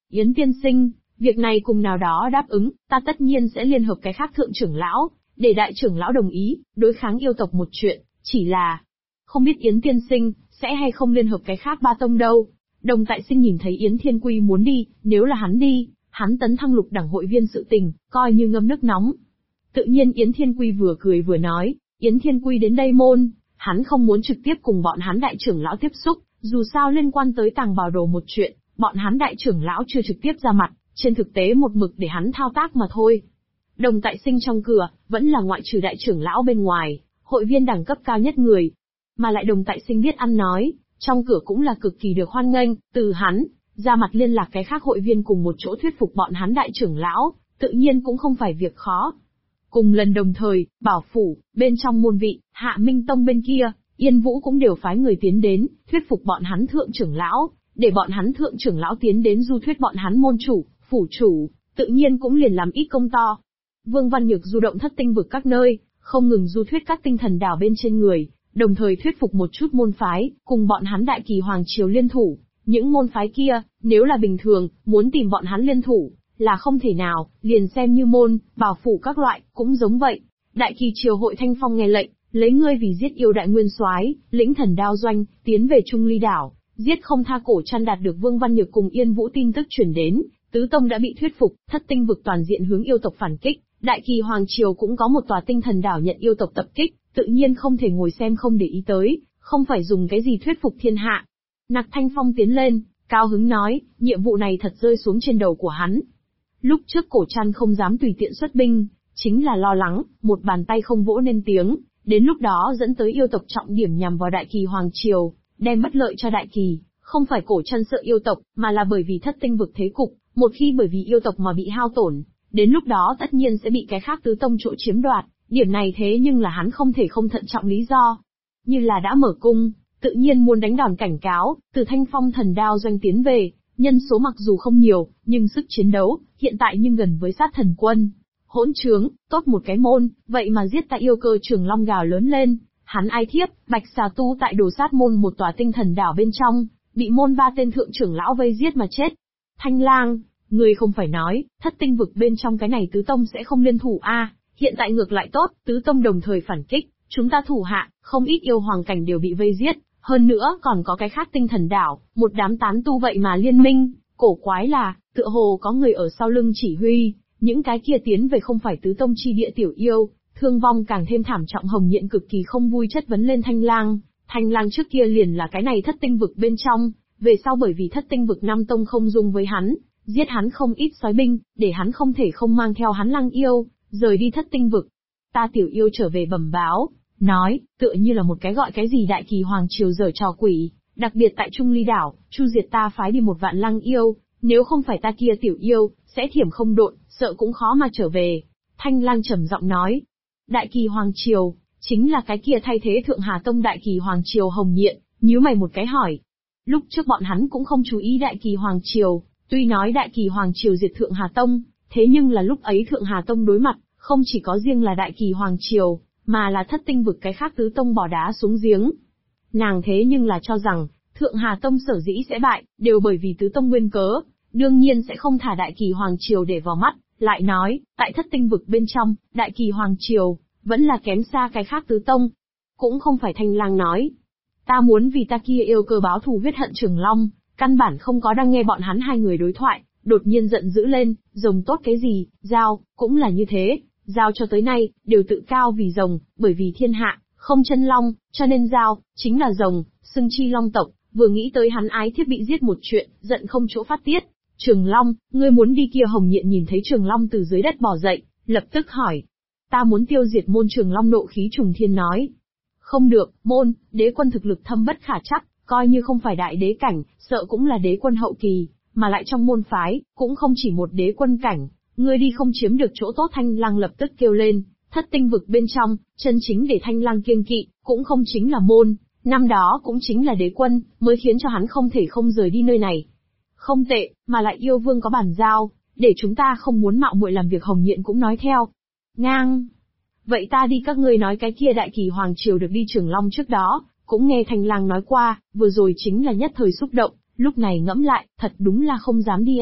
Yến tiên sinh, việc này cùng nào đó đáp ứng, ta tất nhiên sẽ liên hợp cái khác thượng trưởng lão, để đại trưởng lão đồng ý, đối kháng yêu tộc một chuyện, chỉ là... Không biết Yến tiên sinh, sẽ hay không liên hợp cái khác ba tông đâu. Đồng Tại Sinh nhìn thấy Yến Thiên Quy muốn đi, nếu là hắn đi, hắn tấn thăng lục đẳng hội viên sự tình, coi như ngâm nước nóng. Tự nhiên Yến Thiên Quy vừa cười vừa nói, Yến Thiên Quy đến đây môn, hắn không muốn trực tiếp cùng bọn hắn đại trưởng lão tiếp xúc, dù sao liên quan tới Tàng Bảo Đồ một chuyện, bọn hắn đại trưởng lão chưa trực tiếp ra mặt, trên thực tế một mực để hắn thao tác mà thôi. Đồng Tại Sinh trong cửa, vẫn là ngoại trừ đại trưởng lão bên ngoài, hội viên đẳng cấp cao nhất người. Mà lại Đồng Tại Sinh biết ăn nói, trong cửa cũng là cực kỳ được hoan nghênh, từ hắn, ra mặt liên lạc cái khác hội viên cùng một chỗ thuyết phục bọn hắn đại trưởng lão, tự nhiên cũng không phải việc khó. Cùng lần đồng thời, Bảo Phủ, bên trong môn vị, Hạ Minh Tông bên kia, Yên Vũ cũng đều phái người tiến đến, thuyết phục bọn hắn thượng trưởng lão, để bọn hắn thượng trưởng lão tiến đến du thuyết bọn hắn môn chủ, phủ chủ, tự nhiên cũng liền làm ít công to. Vương Văn Nhược du động thất tinh vực các nơi, không ngừng du thuyết các tinh thần đảo bên trên người, đồng thời thuyết phục một chút môn phái, cùng bọn hắn đại kỳ hoàng triều liên thủ. Những môn phái kia, nếu là bình thường, muốn tìm bọn hắn liên thủ, là không thể nào, liền xem như môn, Bảo Phủ các loại, cũng giống vậy. Đại kỳ triều hội Thanh Phong nghe lệnh, lấy ngươi vì giết yêu đại nguyên soái, lĩnh thần đao doanh, tiến về Trung Ly đảo, giết không tha cổ chăn. Đạt được Vương Văn Nhược cùng Yên Vũ tin tức truyền đến, tứ tông đã bị thuyết phục, thất tinh vực toàn diện hướng yêu tộc phản kích, đại kỳ hoàng triều cũng có một tòa tinh thần đảo nhận yêu tộc tập kích, tự nhiên không thể ngồi xem không để ý tới, không phải dùng cái gì thuyết phục thiên hạ. Nặc Thanh Phong tiến lên, cao hứng nói, nhiệm vụ này thật rơi xuống trên đầu của hắn. Lúc trước cổ chăn không dám tùy tiện xuất binh, chính là lo lắng, một bàn tay không vỗ nên tiếng, đến lúc đó dẫn tới yêu tộc trọng điểm nhằm vào đại kỳ hoàng triều, đem bất lợi cho đại kỳ, không phải cổ chăn sợ yêu tộc, mà là bởi vì thất tinh vực thế cục, một khi bởi vì yêu tộc mà bị hao tổn, đến lúc đó tất nhiên sẽ bị cái khác tứ tông chỗ chiếm đoạt, điểm này thế nhưng là hắn không thể không thận trọng lý do. Như là đã mở cung, tự nhiên muốn đánh đòn cảnh cáo, từ Thanh Phong thần đao doanh tiến về, nhân số mặc dù không nhiều, nhưng sức chiến đấu, hiện tại nhưng gần với sát thần quân. Hỗn trướng, tốt một cái môn, vậy mà giết tại yêu cơ Trường Long gào lớn lên, hắn ai thiếp, Bạch Xà Tu tại Đồ Sát môn một tòa tinh thần đảo bên trong, bị môn ba tên thượng trưởng lão vây giết mà chết. Thanh Lang, ngươi không phải nói, thất tinh vực bên trong cái này tứ tông sẽ không liên thủ a? Hiện tại ngược lại tốt, tứ tông đồng thời phản kích, chúng ta thủ hạ, không ít yêu hoàng cảnh đều bị vây giết, hơn nữa còn có cái khác tinh thần đảo, một đám tán tu vậy mà liên minh, cổ quái là, tựa hồ có người ở sau lưng chỉ huy, những cái kia tiến về không phải tứ tông chi địa tiểu yêu, thương vong càng thêm thảm trọng. Hồng Nhện cực kỳ không vui chất vấn lên Thanh Lang trước kia liền là cái này thất tinh vực bên trong, về sau bởi vì thất tinh vực năm tông không dung với hắn, giết hắn không ít soái binh, để hắn không thể không mang theo hắn Lang yêu, rời đi thất tinh vực. Ta tiểu yêu trở về bẩm báo, nói, tựa như là một cái gọi cái gì đại kỳ hoàng triều giở trò quỷ, đặc biệt tại Trung Ly đảo, chu diệt ta phái đi 1 vạn Lang yêu, nếu không phải ta kia tiểu yêu, sẽ thiểm không độn, sợ cũng khó mà trở về. Thanh Lang trầm giọng nói, đại kỳ hoàng triều, chính là cái kia thay thế Thượng Hà Tông đại kỳ hoàng triều. Hồng Nhện nhíu mày một cái hỏi, lúc trước bọn hắn cũng không chú ý đại kỳ hoàng triều, tuy nói đại kỳ hoàng triều diệt Thượng Hà Tông, thế nhưng là lúc ấy Thượng Hà Tông đối mặt, không chỉ có riêng là đại kỳ hoàng triều, mà là thất tinh vực cái khác tứ tông bỏ đá xuống giếng. Nàng thế nhưng là cho rằng, Thượng Hà Tông sở dĩ sẽ bại, đều bởi vì tứ tông nguyên cớ, đương nhiên sẽ không thả đại kỳ hoàng triều để vào mắt, lại nói, tại thất tinh vực bên trong, đại kỳ hoàng triều, vẫn là kém xa cái khác tứ tông. Cũng không phải Thanh Lang nói, ta muốn vì ta kia yêu cơ báo thù huyết hận Trường Long, căn bản không có đang nghe bọn hắn hai người đối thoại, đột nhiên giận dữ lên, rồng tốt cái gì, Giao, cũng là như thế, Giao cho tới nay, đều tự cao vì rồng, bởi vì thiên hạ, không chân long, cho nên Giao, chính là rồng, xưng chi long tộc, vừa nghĩ tới hắn ái thiếp bị giết một chuyện, giận không chỗ phát tiết. Trường Long, ngươi muốn đi kia? Hồng Nhện nhìn thấy Trường Long từ dưới đất bò dậy, lập tức hỏi. Ta muốn tiêu diệt môn. Trường Long nộ khí trùng thiên nói. Không được, môn, đế quân thực lực thâm bất khả trắc, coi như không phải đại đế cảnh, sợ cũng là đế quân hậu kỳ, mà lại trong môn phái, cũng không chỉ một đế quân cảnh, ngươi đi không chiếm được chỗ tốt. Thanh Lang lập tức kêu lên, thất tinh vực bên trong, chân chính để Thanh Lang kiêng kỵ, cũng không chính là môn, năm đó cũng chính là đế quân, mới khiến cho hắn không thể không rời đi nơi này. Không tệ, mà lại yêu vương có bản giao, để chúng ta không muốn mạo muội làm việc. Hồng Nhện cũng nói theo. Ngang. Vậy ta đi, các ngươi nói cái kia đại kỳ hoàng triều được đi Trường Long trước đó, cũng nghe Thanh Lang nói qua, vừa rồi chính là nhất thời xúc động, lúc này ngẫm lại, thật đúng là không dám đi a.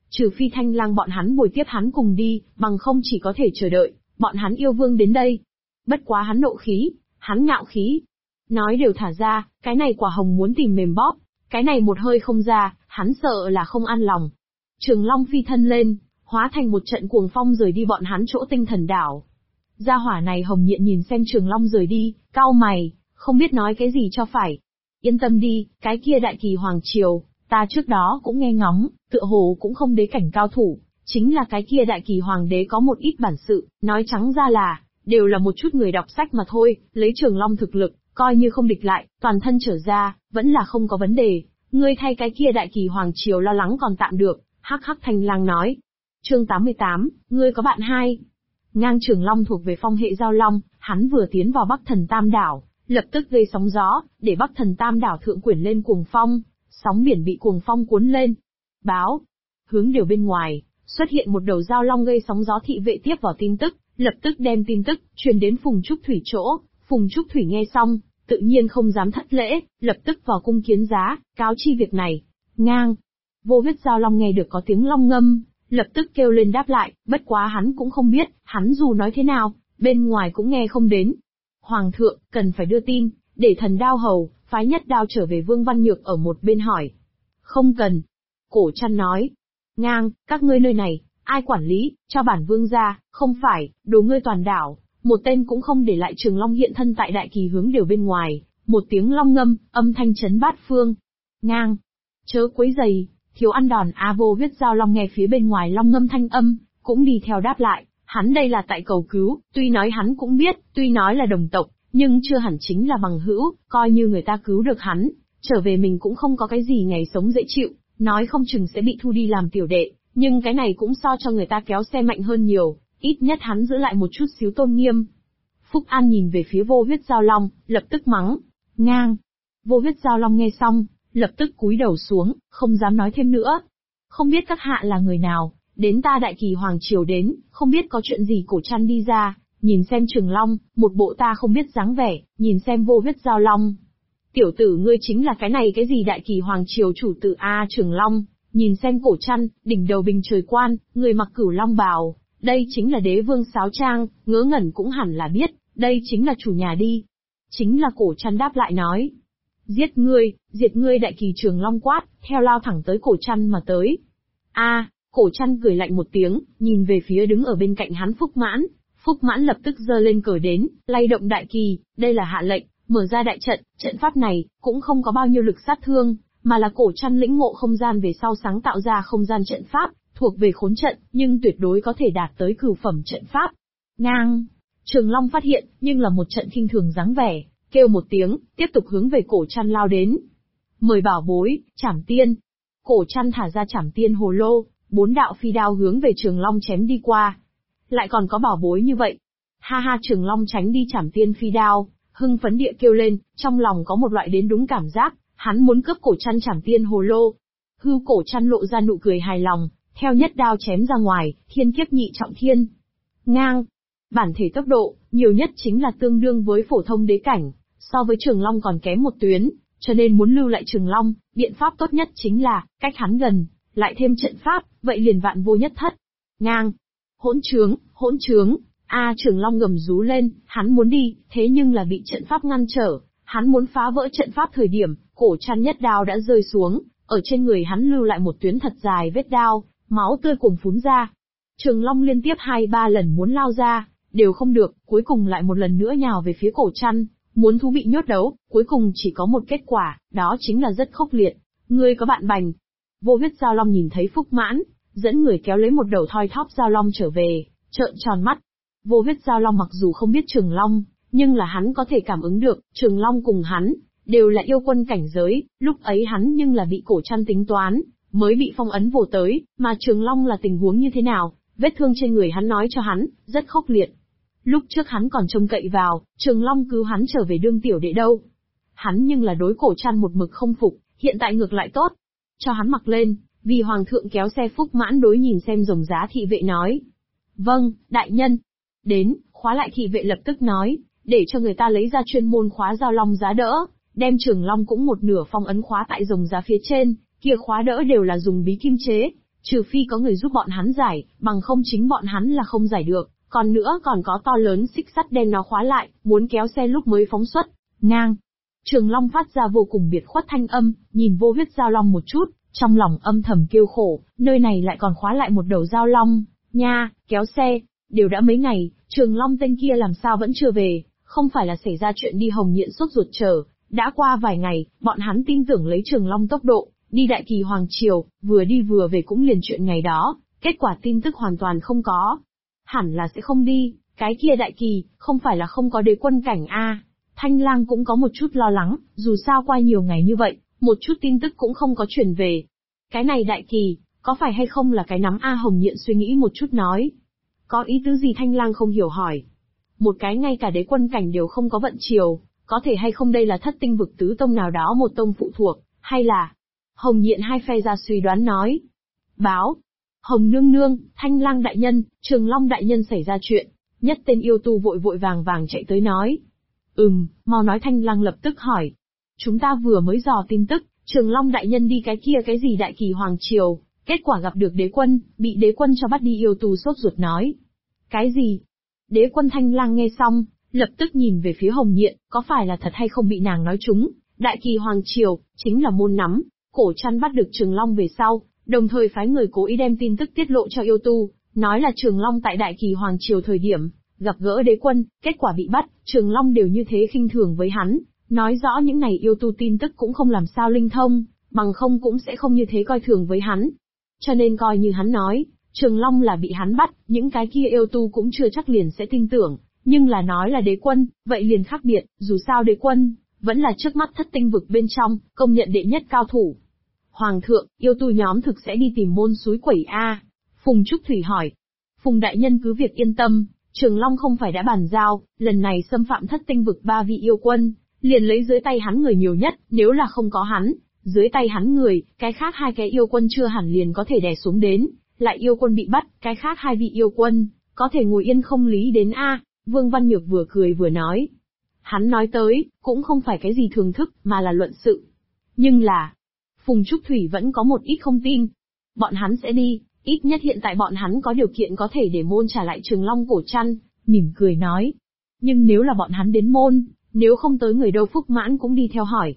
Trừ phi Thanh Lang bọn hắn bồi tiếp hắn cùng đi, bằng không chỉ có thể chờ đợi, bọn hắn yêu vương đến đây. Bất quá hắn nộ khí, hắn ngạo khí. Nói đều thả ra, cái này quả hồng muốn tìm mềm bóp, cái này một hơi không ra, hắn sợ là không an lòng. Trường Long phi thân lên, hóa thành một trận cuồng phong rời đi bọn hắn chỗ Tinh Thần đảo. Gia hỏa này Hồng Nhện nhìn xem Trường Long rời đi, cau mày, không biết nói cái gì cho phải. Yên tâm đi, cái kia Đại Kỳ Hoàng Triều, ta trước đó cũng nghe ngóng, tựa hồ cũng không đế cảnh cao thủ, chính là cái kia Đại Kỳ Hoàng đế có một ít bản sự, nói trắng ra là, đều là một chút người đọc sách mà thôi, lấy Trường Long thực lực, coi như không địch lại, toàn thân trở ra, vẫn là không có vấn đề. Ngươi thay cái kia Đại Kỳ Hoàng Triều lo lắng còn tạm được, hắc hắc Thanh Lang nói. Chương 88, ngươi có bạn hai. Ngang Trường Long thuộc về phong hệ giao long, hắn vừa tiến vào Bắc Thần Tam đảo, lập tức gây sóng gió, để Bắc Thần Tam đảo thượng quyển lên cuồng phong, sóng biển bị cuồng phong cuốn lên. Báo, hướng điều bên ngoài, xuất hiện một đầu giao long gây sóng gió thị vệ tiếp vào tin tức, lập tức đem tin tức truyền đến Phùng Trúc Thủy chỗ. Phùng Trúc Thủy nghe xong, tự nhiên không dám thất lễ, lập tức vào cung kiến giá, cáo chi việc này. Ngang, vô huyết giao long nghe được có tiếng long ngâm, lập tức kêu lên đáp lại, bất quá hắn cũng không biết, hắn dù nói thế nào, bên ngoài cũng nghe không đến. Hoàng thượng, cần phải đưa tin, để thần đao hầu, phái nhất đao trở về Vương Văn Nhược ở một bên hỏi. Không cần. Cổ Trăn nói. Ngang, các ngươi nơi này, ai quản lý, cho bản vương ra, không phải, đồ ngươi toàn đảo, một tên cũng không để lại. Trường Long hiện thân tại Đại Kỳ hướng điều bên ngoài, một tiếng long ngâm, âm thanh chấn bát phương. Ngang, chớ quấy giày, thiếu ăn đòn. Vô huyết giao long nghe phía bên ngoài long ngâm thanh âm, cũng đi theo đáp lại, hắn đây là tại cầu cứu, tuy nói hắn cũng biết, tuy nói là đồng tộc, nhưng chưa hẳn chính là bằng hữu, coi như người ta cứu được hắn, trở về mình cũng không có cái gì ngày sống dễ chịu, nói không chừng sẽ bị thu đi làm tiểu đệ, nhưng cái này cũng so cho người ta kéo xe mạnh hơn nhiều, ít nhất hắn giữ lại một chút xíu tôn nghiêm. Phúc An nhìn về phía vô huyết giao long, lập tức mắng. Ngang. Vô huyết giao long nghe xong, lập tức cúi đầu xuống, không dám nói thêm nữa. Không biết các hạ là người nào, đến ta Đại Kỳ Hoàng Triều đến, không biết có chuyện gì. Cổ Trăn đi ra, nhìn xem Trường Long, một bộ ta không biết dáng vẻ, nhìn xem vô huyết giao long. Tiểu tử ngươi chính là cái này cái gì Đại Kỳ Hoàng Triều chủ tử Trường Long, nhìn xem Cổ Trăn, đỉnh đầu bình trời quan, người mặc cửu long bào, đây chính là đế vương Sáo Trang, ngớ ngẩn cũng hẳn là biết, đây chính là chủ nhà đi. Chính là Cổ Trăn đáp lại nói. Giết ngươi, diệt ngươi. Đại Kỳ Trường Long quát, theo lao thẳng tới Cổ Trăn mà tới. Cổ Trăn cười lạnh một tiếng, nhìn về phía đứng ở bên cạnh hắn Phúc Mãn. Phúc Mãn lập tức giơ lên cờ đến, lay động đại kỳ, đây là hạ lệnh, mở ra đại trận. Trận pháp này cũng không có bao nhiêu lực sát thương, mà là Cổ Trăn lĩnh ngộ không gian về sau sáng tạo ra không gian trận pháp, thuộc về khốn trận, nhưng tuyệt đối có thể đạt tới cửu phẩm trận pháp. Ngang, Trường Long phát hiện, nhưng là một trận khinh thường dáng vẻ, kêu một tiếng, tiếp tục hướng về Cổ Trăn lao đến. Mời bảo bối, Trảm Tiên. Cổ Trăn thả ra Trảm Tiên hồ lô, 4 đạo phi đao hướng về Trường Long chém đi qua. Lại còn có bảo bối như vậy. Ha ha, Trường Long tránh đi Trảm Tiên phi đao, hưng phấn địa kêu lên, trong lòng có một loại đến đúng cảm giác, hắn muốn cướp Cổ Trăn Trảm Tiên hồ lô. Hưu Cổ Trăn lộ ra nụ cười hài lòng, theo nhất đao chém ra ngoài, thiên kiếp nhị trọng thiên. Ngang, bản thể tốc độ, nhiều nhất chính là tương đương với phổ thông đế cảnh, so với Trường Long còn kém một tuyến, cho nên muốn lưu lại Trường Long, biện pháp tốt nhất chính là, cách hắn gần, lại thêm trận pháp, vậy liền vạn vô nhất thất. Ngang, hỗn trướng, Trường Long gầm rú lên, hắn muốn đi, thế nhưng là bị trận pháp ngăn trở, hắn muốn phá vỡ trận pháp thời điểm, Cổ Trăn nhất đao đã rơi xuống, ở trên người hắn lưu lại một tuyến thật dài vết đao, máu tươi cuồn phún ra. Trường Long liên tiếp 2-3 lần muốn lao ra, đều không được, cuối cùng lại một lần nữa nhào về phía Cổ Trăn, muốn thú bị nhốt đấu, cuối cùng chỉ có một kết quả, đó chính là rất khốc liệt. Ngươi có bạn bành. Vô huyết giao long nhìn thấy Phúc Mãn, dẫn người kéo lấy một đầu thoi thóp giao long trở về, trợn tròn mắt. Vô huyết giao long mặc dù không biết Trường Long, nhưng là hắn có thể cảm ứng được, Trường Long cùng hắn, đều là yêu quân cảnh giới, lúc ấy hắn nhưng là bị Cổ Trăn tính toán, mới bị phong ấn vồ tới, mà Trường Long là tình huống như thế nào, vết thương trên người hắn nói cho hắn, rất khốc liệt. Lúc trước hắn còn trông cậy vào, Trường Long cứu hắn trở về đương tiểu đệ đâu. Hắn nhưng là đối Cổ Trăn một mực không phục, hiện tại ngược lại tốt. Cho hắn mặc lên, vì Hoàng thượng kéo xe. Phúc Mãn đối nhìn xem rồng giá thị vệ nói. Vâng, đại nhân. Đến, khóa lại. Thị vệ lập tức nói, để cho người ta lấy ra chuyên môn khóa giao long giá đỡ, đem Trường Long cũng một nửa phong ấn khóa tại rồng giá phía trên, kia khóa đỡ đều là dùng bí kim chế. Trừ phi có người giúp bọn hắn giải, bằng không chính bọn hắn là không giải được. Còn nữa còn có to lớn xích sắt đem nó khóa lại, muốn kéo xe lúc mới phóng xuất. Ngang. Trường Long phát ra vô cùng biệt khuất thanh âm, nhìn Vô Huyết Giao Long một chút, trong lòng âm thầm kêu khổ, nơi này lại còn khóa lại một đầu giao long. Nha, kéo xe. Đều đã mấy ngày, Trường Long tên kia làm sao vẫn chưa về, không phải là xảy ra chuyện đi Hồng Nhện sốt ruột chờ. Đã qua vài ngày, bọn hắn tin tưởng lấy Trường Long tốc độ, đi Đại Kỳ Hoàng Triều, vừa đi vừa về cũng liền chuyện ngày đó, kết quả tin tức hoàn toàn không có. Hẳn là sẽ không đi, cái kia Đại Kỳ, không phải là không có đế quân cảnh a. Thanh Lang cũng có một chút lo lắng, dù sao qua nhiều ngày như vậy, một chút tin tức cũng không có truyền về. Cái này Đại Kỳ, có phải hay không là cái nắm A Hồng Nhện suy nghĩ một chút nói. Có ý tứ gì Thanh Lang không hiểu hỏi. Một cái ngay cả đế quân cảnh đều không có vận chiều, có thể hay không đây là Thất Tinh vực tứ tông nào đó một tông phụ thuộc, hay là... Hồng Nhện hai phe ra suy đoán nói. Báo. Hồng nương nương, Thanh Lang đại nhân, Trường Long đại nhân xảy ra chuyện. Nhất tên yêu tu vội vội vàng vàng chạy tới nói. Mau nói. Thanh Lang lập tức hỏi. Chúng ta vừa mới dò tin tức, Trường Long đại nhân đi cái kia cái gì Đại Kỳ Hoàng Triều, kết quả gặp được đế quân, bị đế quân cho bắt đi. Yêu tu sốt ruột nói. Cái gì? Đế quân? Thanh Lang nghe xong, lập tức nhìn về phía Hồng Nhện, có phải là thật hay không bị nàng nói trúng. Đại Kỳ Hoàng Triều, chính là môn nắm. Cổ Trăn bắt được Trường Long về sau, đồng thời phái người cố ý đem tin tức tiết lộ cho yêu tu, nói là Trường Long tại Đại Kỳ Hoàng Triều thời điểm gặp gỡ đế quân, kết quả bị bắt, Trường Long đều như thế khinh thường với hắn, nói rõ những này yêu tu tin tức cũng không làm sao linh thông, bằng không cũng sẽ không như thế coi thường với hắn. Cho nên coi như hắn nói, Trường Long là bị hắn bắt, những cái kia yêu tu cũng chưa chắc liền sẽ tin tưởng, nhưng là nói là đế quân, vậy liền khác biệt, dù sao đế quân vẫn là trước mắt Thất Tinh vực bên trong, công nhận đệ nhất cao thủ. Hoàng thượng, yêu tu nhóm thực sẽ đi tìm môn suối quẩy a? Phùng Trúc Thủy hỏi. Phùng đại nhân cứ việc yên tâm, Trường Long không phải đã bàn giao, lần này xâm phạm Thất Tinh vực 3 vị yêu quân, liền lấy dưới tay hắn người nhiều nhất, nếu là không có hắn, dưới tay hắn người, cái khác 2 cái yêu quân chưa hẳn liền có thể đè xuống đến, lại yêu quân bị bắt, cái khác 2 vị yêu quân, có thể ngồi yên không lý đến a. Vương Văn Nhược vừa cười vừa nói. Hắn nói tới, cũng không phải cái gì thường thức, mà là luận sự. Nhưng là, Phùng Trúc Thủy vẫn có một ít không tin. Bọn hắn sẽ đi, ít nhất hiện tại bọn hắn có điều kiện có thể để môn trả lại Trường Long Cổ Trăn, mỉm cười nói. Nhưng nếu là bọn hắn đến môn, nếu không tới người đâu Phúc Mãn cũng đi theo hỏi.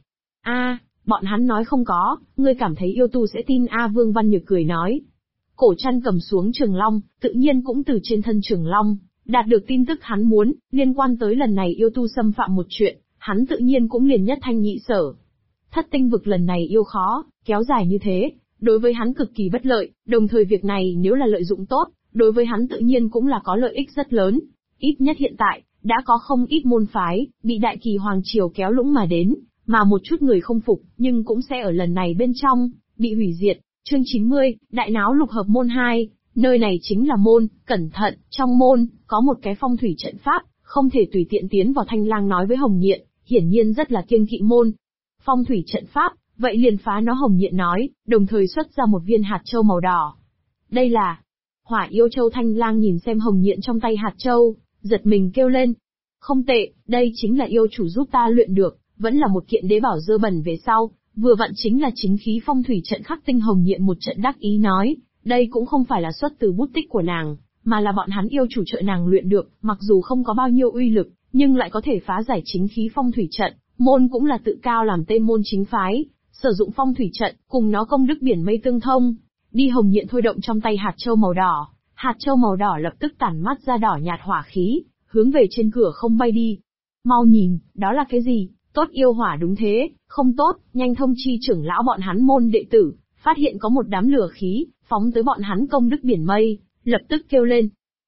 Bọn hắn nói không có, ngươi cảm thấy yêu tu sẽ tin Vương Văn Nhược cười nói. Cổ Trăn cầm xuống Trường Long, tự nhiên cũng từ trên thân Trường Long, đạt được tin tức hắn muốn, liên quan tới lần này yêu tu xâm phạm một chuyện, hắn tự nhiên cũng liền nhất thanh nhị sở. Thất Tinh vực lần này yêu khó, kéo dài như thế, đối với hắn cực kỳ bất lợi, đồng thời việc này nếu là lợi dụng tốt, đối với hắn tự nhiên cũng là có lợi ích rất lớn. Ít nhất hiện tại, đã có không ít môn phái, bị Đại Kỳ Hoàng Triều kéo lũng mà đến, mà một chút người không phục, nhưng cũng sẽ ở lần này bên trong, bị hủy diệt. Chương 90, Đại Náo Lục Hợp Môn 2, nơi này chính là môn, cẩn thận, trong môn, có một cái phong thủy trận pháp, không thể tùy tiện tiến vào. Thanh Lang nói với Hồng Nhện, hiển nhiên rất là kiêng kỵ môn. Phong thủy trận pháp, vậy liền phá nó. Hồng Nhện nói, đồng thời xuất ra một viên hạt châu màu đỏ. Đây là Hỏa Yêu Châu. Thanh Lang nhìn xem Hồng Nhện trong tay hạt châu, giật mình kêu lên. Không tệ, đây chính là yêu chủ giúp ta luyện được, vẫn là một kiện đế bảo dơ bẩn về sau, vừa vặn chính là chính khí phong thủy trận khắc tinh. Hồng Nhện một trận đắc ý nói, đây cũng không phải là xuất từ bút tích của nàng, mà là bọn hắn yêu chủ trợ nàng luyện được, mặc dù không có bao nhiêu uy lực, nhưng lại có thể phá giải chính khí phong thủy trận. Môn cũng là tự cao làm tên môn chính phái, sử dụng phong thủy trận, cùng nó công đức biển mây tương thông. Đi. Hồng Nhện thôi động trong tay hạt châu màu đỏ, hạt châu màu đỏ lập tức tản mắt ra đỏ nhạt hỏa khí, hướng về trên cửa không bay đi. Mau nhìn, đó là cái gì? Tốt yêu hỏa. Đúng thế, không tốt, nhanh thông chi trưởng lão bọn hắn môn đệ tử, phát hiện có một đám lửa khí, phóng tới bọn hắn công đức biển mây, lập tức kêu lên.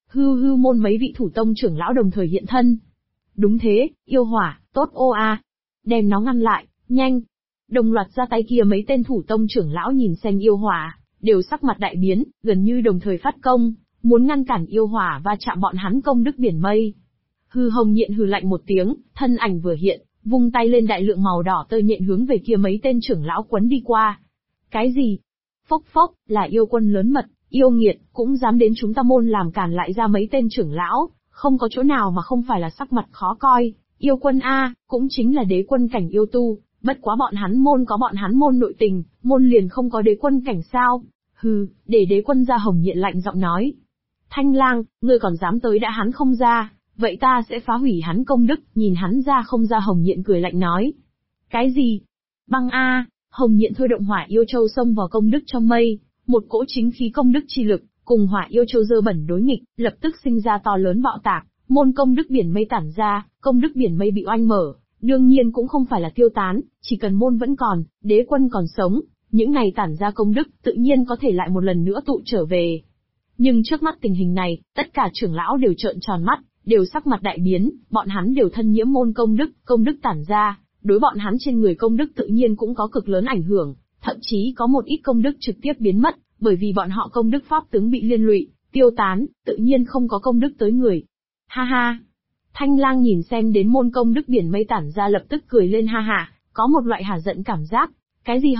Hư môn mấy vị thủ tông trưởng lão đồng thời hiện thân. Đúng thế, yêu hỏa, tốt ô a. Đem nó ngăn lại, nhanh. Đồng loạt ra tay kia mấy tên thủ tông trưởng lão nhìn xem yêu hỏa, đều sắc mặt đại biến, gần như đồng thời phát công, muốn ngăn cản yêu hỏa và chạm bọn hắn công đức biển mây. Hồng Nhện hừ lạnh một tiếng, thân ảnh vừa hiện, vung tay lên, đại lượng màu đỏ tơ nhện hướng về kia mấy tên trưởng lão quấn đi qua. Cái gì? Phốc phốc, là yêu quân lớn mật, yêu nghiệt, cũng dám đến chúng ta môn làm cản. Lại ra mấy tên trưởng lão, không có chỗ nào mà không phải là sắc mặt khó coi. Yêu quân a, cũng chính là đế quân cảnh yêu tu, bất quá bọn hắn môn có bọn hắn môn nội tình, môn liền không có đế quân cảnh sao? Hừ, để đế quân ra Hồng Nhện lạnh giọng nói. Thanh lang, ngươi còn dám tới đã hắn không ra, vậy ta sẽ phá hủy hắn công đức, nhìn hắn ra không ra. Hồng Nhện cười lạnh nói. Cái gì? Băng a! Hồng Nhện thôi động Hỏa Yêu Châu xông vào công đức trong mây, một cỗ chính khí công đức chi lực, cùng Hỏa Yêu Châu dơ bẩn đối nghịch, lập tức sinh ra to lớn bạo tạc, môn công đức biển mây tản ra, công đức biển mây bị oanh mở, đương nhiên cũng không phải là tiêu tán, chỉ cần môn vẫn còn, đế quân còn sống, những này tản ra công đức tự nhiên có thể lại một lần nữa tụ trở về. Nhưng trước mắt tình hình này, tất cả trưởng lão đều trợn tròn mắt, đều sắc mặt đại biến, bọn hắn đều thân nhiễm môn công đức tản ra, đối bọn hắn trên người công đức tự nhiên cũng có cực lớn ảnh hưởng, thậm chí có một ít công đức trực tiếp biến mất, bởi vì bọn họ công đức pháp tướng bị liên lụy, tiêu tán, tự nhiên không có công đức tới người. Ha ha! Thanh lang nhìn xem đến môn công đức biển mây tản ra lập tức cười lên ha ha, có một loại hả giận cảm giác. Cái gì